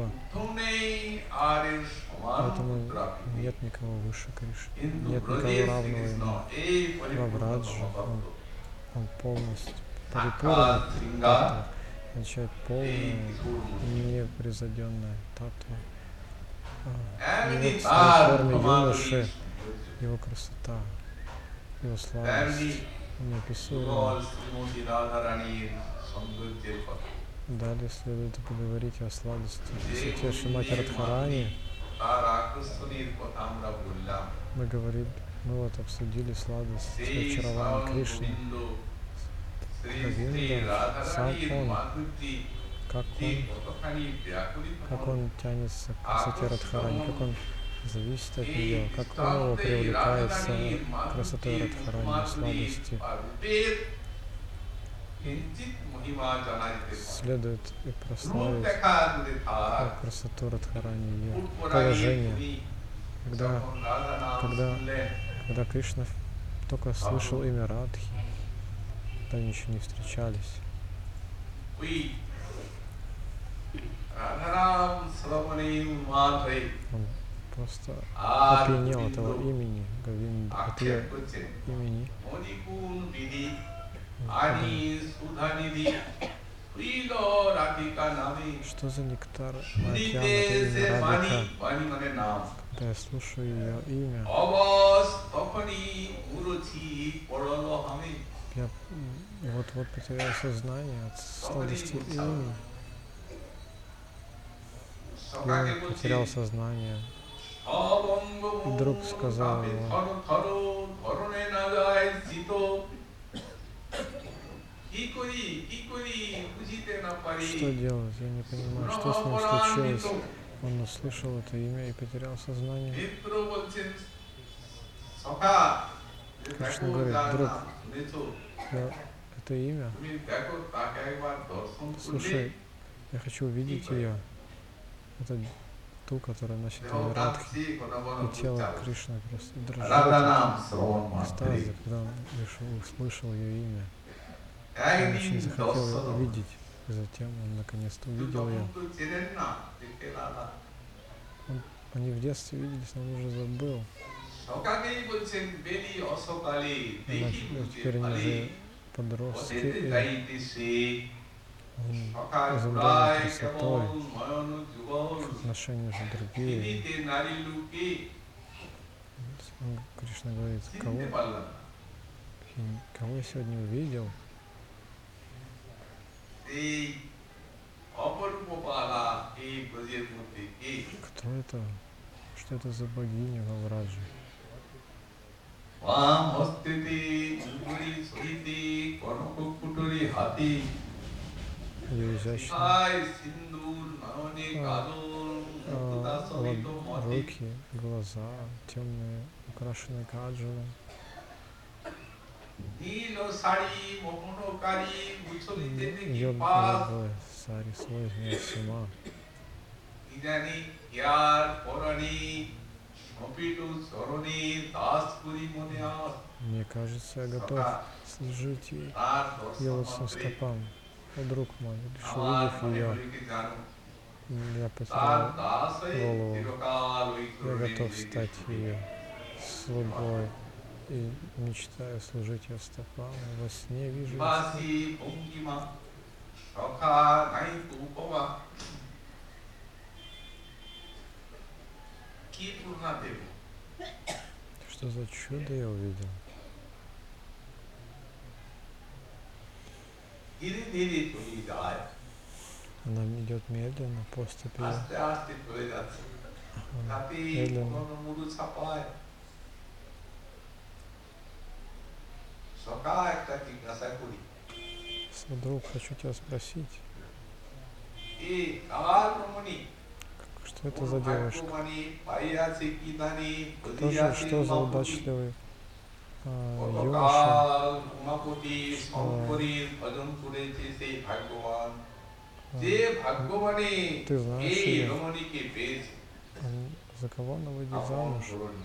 Speaker 2: Поэтому нет никого выше Кришны, нет никого равного ему. Во Врадже он полностью парипурна татва, означает полная, непревзойденная татва. И вот в форме юноши его красота, его сладость неописуемая. Далее следует поговорить о сладости красоте Шримати Радхарани. Мы вот обсудили сладость очарования Кришны. Говинда, сам он, как он тянется к красоте Радхарани, как он зависит от нее, как он его привлекается красотой Радхарани, сладости. Следует и прославить красоту Радхарани, ее положение. Когда Кришна только слышал имя Радхи, когда они еще не встречались, он просто опьянел от этого имени, Говинда, от ее имени. Что за нектар океана, это имя Радхика? Когда я слушаю ее имя, я вот потерял сознание от сладости имени. Я потерял сознание. И вдруг сказал его: что делать? Я не понимаю, что с ним случилось. Он услышал это имя и потерял сознание. Кришна говорит: друг, это имя, слушай, я хочу увидеть ее. Это ту, которая носит имя Радхи. И тело Кришны просто дрожит от экстаза, когда он услышал ее имя. Он очень захотел ее увидеть. И затем он наконец-то увидел ее. Они в детстве виделись, но он уже забыл. Теперь они уже подростки
Speaker 1: অতীতে
Speaker 2: и
Speaker 1: যাইতে সে সখার
Speaker 2: изумлены
Speaker 1: ঘোড়ায় কেমন
Speaker 2: красотой,
Speaker 1: নয়ন যুগল
Speaker 2: к отношению же другие.
Speaker 1: চিনিতে নারী লোকে
Speaker 2: Кришна говорит,
Speaker 1: চিনতে পারলাম না
Speaker 2: кого я сегодня увидел,
Speaker 1: এই অপরূপ পালা এই ব্রজের মধ্যে কে
Speaker 2: кто это, что это за богиня во Врадже.
Speaker 1: বাম হস্তেতে মুগুরি সহিতে কনক কুটরি হাতে
Speaker 2: Ее изящные
Speaker 1: হায় সিন্দুর নয়নে কাজল মুক্তা সহিত মতে
Speaker 2: руки, глаза, темные, украшенные কাджалом.
Speaker 1: নীল শাড়ি মোহনকারী মুছলিতে দেখি
Speaker 2: Ее
Speaker 1: পাস
Speaker 2: голубой сари свой нет с ума.
Speaker 1: ইদানি ইয়ার পরাণী অপিটু চরণে দাস করি মনে আস
Speaker 2: Мне кажется, я готов служить ей,
Speaker 1: তার
Speaker 2: ее
Speaker 1: দর্শন
Speaker 2: лучшим
Speaker 1: মাত্রে
Speaker 2: стопам. О, друг мой, лишь
Speaker 1: আমার
Speaker 2: увидев
Speaker 1: মনে
Speaker 2: ее,
Speaker 1: হলিকে জানো
Speaker 2: я
Speaker 1: তার
Speaker 2: потерял
Speaker 1: দাস হয়ে
Speaker 2: голову.
Speaker 1: চিরকাল ওই
Speaker 2: Я
Speaker 1: করুণে
Speaker 2: готов
Speaker 1: নিজেকে
Speaker 2: стать ее слугой и мечтаю служить ее стопам. Во сне вижу ее
Speaker 1: বাসি ভঙ্গিমা সখা নাই তো উপমা কি পূর্ণা দেব
Speaker 2: Что за чудо я увидел?
Speaker 1: ধীরে ধীরে চলে যায়
Speaker 2: Она идет медленно, поступью.
Speaker 1: আস্তে আস্তে চলে যাচ্ছে তাতে
Speaker 2: Медленно.
Speaker 1: কোনো মুরু ছাপায় সখা একটা জিজ্ঞাসা করি
Speaker 2: Друг, хочу тебя спросить,
Speaker 1: এ কার রমণী
Speaker 2: что это за девушка?
Speaker 1: ভাগ্যবাণী পাইয়াছে কি জানি
Speaker 2: Кто же, что за удачливый юноша?
Speaker 1: কতকাল উমাপতি শঙ্করীর ভজন করেছে সেই ভাগ্যবান যে ভাগ্যবানে
Speaker 2: Ты знаешь
Speaker 1: এই
Speaker 2: ее?
Speaker 1: রমণীকে পেয়েছে
Speaker 2: За кого она выйдет
Speaker 1: আপন
Speaker 2: замуж?
Speaker 1: ধরুন।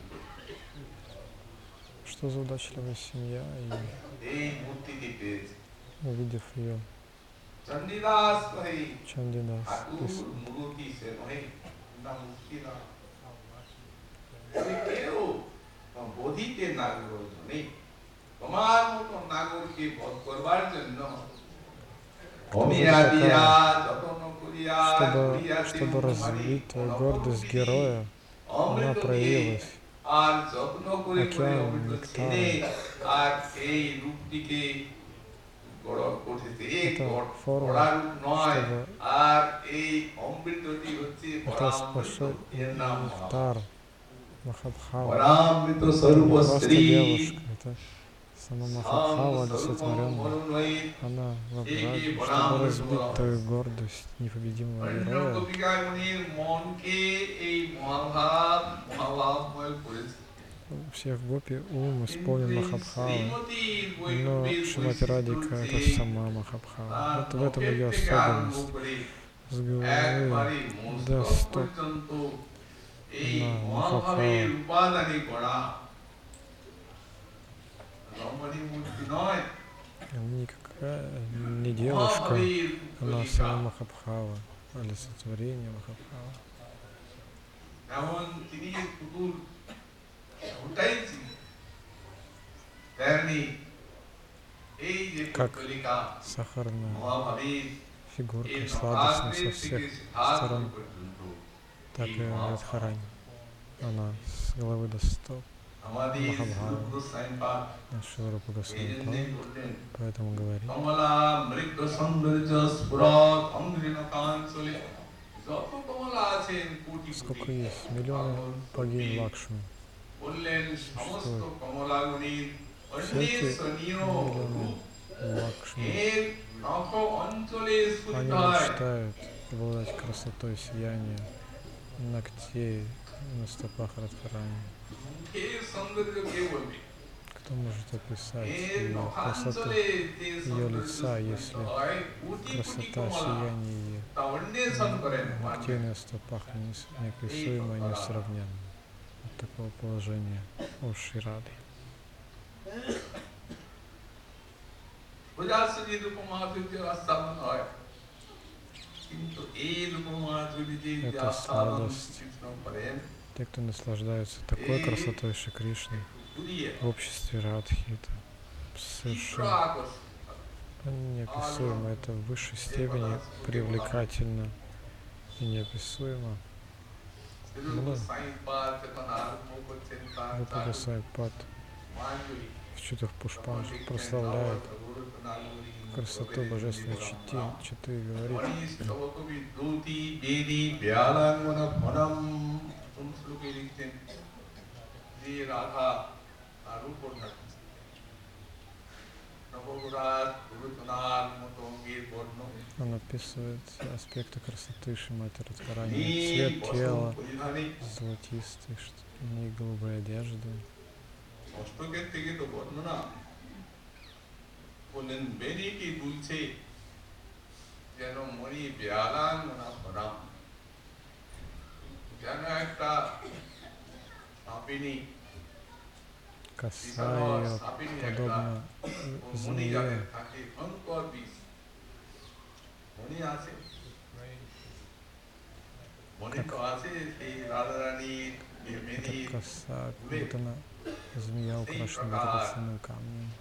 Speaker 2: Что за удачливая семья? И
Speaker 1: এই মূর্তিটি পেয়েছে
Speaker 2: увидев ее,
Speaker 1: চণ্ডীদাস কহে
Speaker 2: Чандидас,
Speaker 1: ঠাকুর মূর্তি সে নহে না মূর্তি না তবে কেউ বোধিতে নাগর নেই তোমার মতো নাগরকে বধ করবার জন্য অমিয়াদিয়া যতন করিয়া
Speaker 2: чтобы развить твою гордость героя, она проявилась.
Speaker 1: আর যত্ন করে করে
Speaker 2: Океан
Speaker 1: অমৃত
Speaker 2: нектара.
Speaker 1: ছেড়ে আর এই রূপটিকে গড় করতেছে এই
Speaker 2: Это форма,
Speaker 1: গড়া রূপ নয়
Speaker 2: чтобы
Speaker 1: আর এই অমৃতটি হচ্ছে
Speaker 2: это
Speaker 1: পরামৃত এর নাম
Speaker 2: нектар Махабхава.
Speaker 1: পরামৃত
Speaker 2: Не
Speaker 1: স্বরূপ
Speaker 2: просто
Speaker 1: শ্রী
Speaker 2: девушка, это сама Махабхава олицетворенная. Она в Врадже, чтобы разбить твою гордость непобедимого героя.
Speaker 1: গোপিকামণির মনকে এই মহাভাবময় করেছে
Speaker 2: У всех гопи ум исполнен Махабхавы, но Шримати Радика это сама Махабхава. Вот в этом ее особенность. С головы до стоп
Speaker 1: এই
Speaker 2: на
Speaker 1: মহাভাবের
Speaker 2: Махабхава.
Speaker 1: উপাদানে গড়া রমণী মূর্তি নয়
Speaker 2: Она никакая не девушка,
Speaker 1: মহাভাবের
Speaker 2: она
Speaker 1: প্রতীকা।
Speaker 2: сама Махабхава, олицетворение Махабхава.
Speaker 1: এমন তিনি পুতুল উঠাইছি তেমনি এই যে
Speaker 2: Как
Speaker 1: পুতলিকা
Speaker 2: сахарная
Speaker 1: মহাভাবের
Speaker 2: фигурка,
Speaker 1: এই
Speaker 2: сладостная со
Speaker 1: নবরাত্রির
Speaker 2: всех
Speaker 1: থেকে সিদ্ধার্থ
Speaker 2: сторон,
Speaker 1: পর্যন্ত
Speaker 2: так
Speaker 1: এই
Speaker 2: и
Speaker 1: মহাভাব
Speaker 2: Радхарани. Она с головы до стоп,
Speaker 1: আমাদের
Speaker 2: মহাভাব।
Speaker 1: গোস্বামীপাদ
Speaker 2: Шиларупа
Speaker 1: এই জন্যই
Speaker 2: Госвами,
Speaker 1: বললেন
Speaker 2: поэтому говорит,
Speaker 1: কমলা মৃগ সৌন্দর্য স্ফুরত অঙ্গিন কাঞ্চলে যত কমলা আছেন কোটি
Speaker 2: сколько
Speaker 1: কোটি
Speaker 2: есть миллионы богинь Лакшми.
Speaker 1: বললেন সমস্ত কমলাগুণীর
Speaker 2: Все эти
Speaker 1: অন্বেষণীয়
Speaker 2: миллионы
Speaker 1: রূপ
Speaker 2: Лакшми,
Speaker 1: এর নখ অঞ্চলে স্ফুরিত
Speaker 2: они
Speaker 1: হয়
Speaker 2: мечтают обладать красотой сияния ногтей на стопах Радхарани.
Speaker 1: এর সৌন্দর্য কে বলবে
Speaker 2: Кто может описать
Speaker 1: এর
Speaker 2: ее красоту,
Speaker 1: নখাঞ্চলে যে
Speaker 2: ее
Speaker 1: সৌন্দর্য
Speaker 2: лица,
Speaker 1: স্ফুরিত
Speaker 2: если
Speaker 1: হয় কোটি কোটি
Speaker 2: красота,
Speaker 1: কমলা
Speaker 2: сияние ее
Speaker 1: তা অন্বেষণ করেন
Speaker 2: ногтей на стопах неописуемо и несравненно. Вот такого положения у Ширады.
Speaker 1: প্রজাশ্রী রূপমাধুর্য আস্থাপন হয় কিন্তু এই রূপমাধুর্য যে
Speaker 2: Это
Speaker 1: আস্থাপন
Speaker 2: сладость.
Speaker 1: কৃষ্ণ করেন
Speaker 2: Те, кто наслаждаются такой красотой Шри Кришны
Speaker 1: ঘুরিয়ে
Speaker 2: в обществе Радхи, это
Speaker 1: তীব্র
Speaker 2: совершенно
Speaker 1: আকর্ষণ
Speaker 2: неописуемо, это в высшей степени привлекательно и неописуемо. Рупа Госвами-пад в Чутах Пушпанджах прославляет красоту божественной читы и говорит: он описывает аспекты красоты Шримати Радхарани: цвет тела, золотистый, и голубые одежды. Коса ее подобно змее. Эта коса, как будто она змея, украшена драгоценным камнем.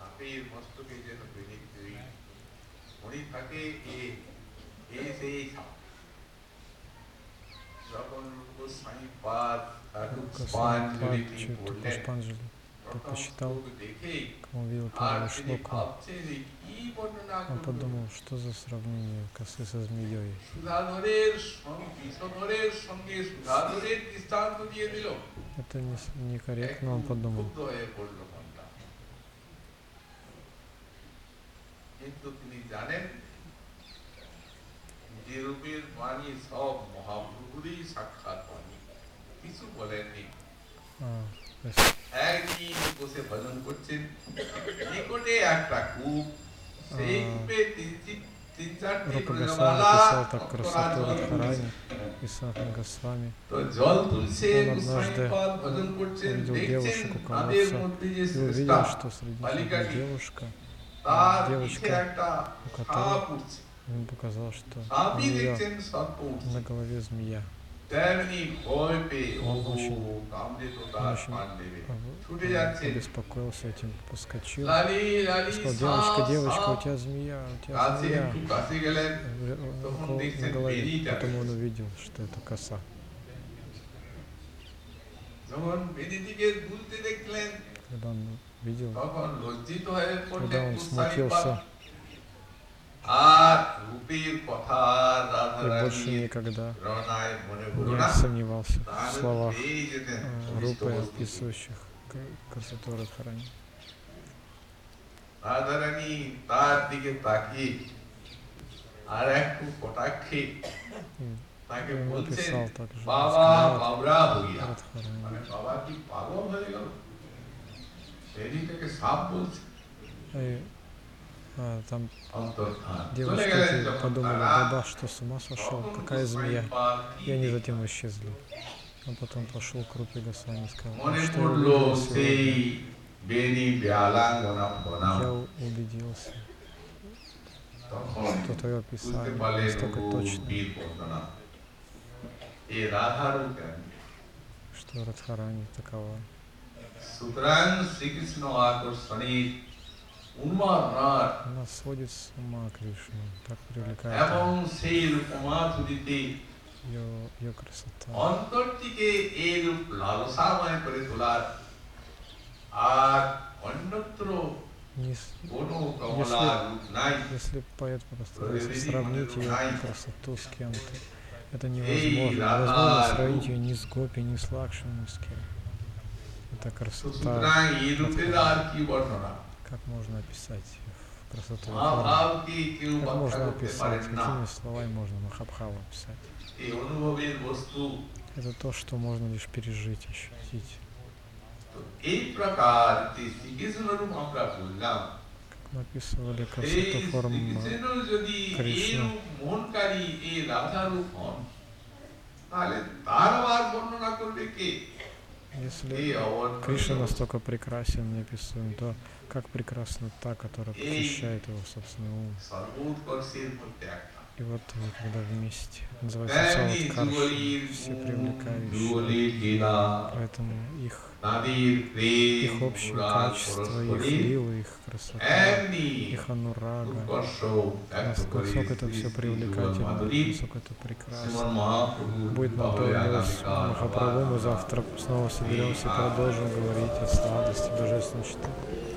Speaker 2: Пушпанджали посчитал, когда он видел первую шлоку, он подумал, что за сравнение косы со змеей. Это некорректно, он подумал. Рупа Госвами писал так красоту Радхарани и Санатана Госвами. Он однажды увидел девушек у колодца и увидел, что среди них девочка, у которой ему показалось, что у нее на голове змея. Он очень обеспокоился этим, поскочил, сказал: девочка, у тебя змея, на голове. Потом он увидел, что это коса. Когда он видел, когда он смутился, и больше никогда не сомневался в словах Рупы, описывающих красоту Радхарани. Он написал также Радхарани. Там девочки подумали: Баба, что с ума сошел, какая змея? И они затем исчезли. Он потом пошел к Рупе Госвами и сказал: что я увидел сегодня? Я убедился, что твое описание настолько точное, что Радхарани такова. Она сводит с ума Кришну, так привлекает ее красота. Если поэт постарается сравнить ее красоту с кем-то, это невозможно. Невозможно сравнить ее ни с Гопи, ни с Лакшманой, ни с кем. Это красота. Как можно описать красоту? Как можно описать? Какими словами можно Махабхаву описать? Это то, что можно лишь пережить, ощутить. Как мы описывали красоту форм Кришны. Если Кришна настолько прекрасен, неописуем, то как прекрасна та, которая посещает его собственный ум. И вот они когда вместе, называется Салаткарши, все привлекающие, поэтому их общее качество, их лилы, их красота, их анурага, насколько это все привлекательно, насколько это прекрасно. Будет Махапрабху, мы завтра снова соберемся и продолжим говорить о сладости Божественной читы.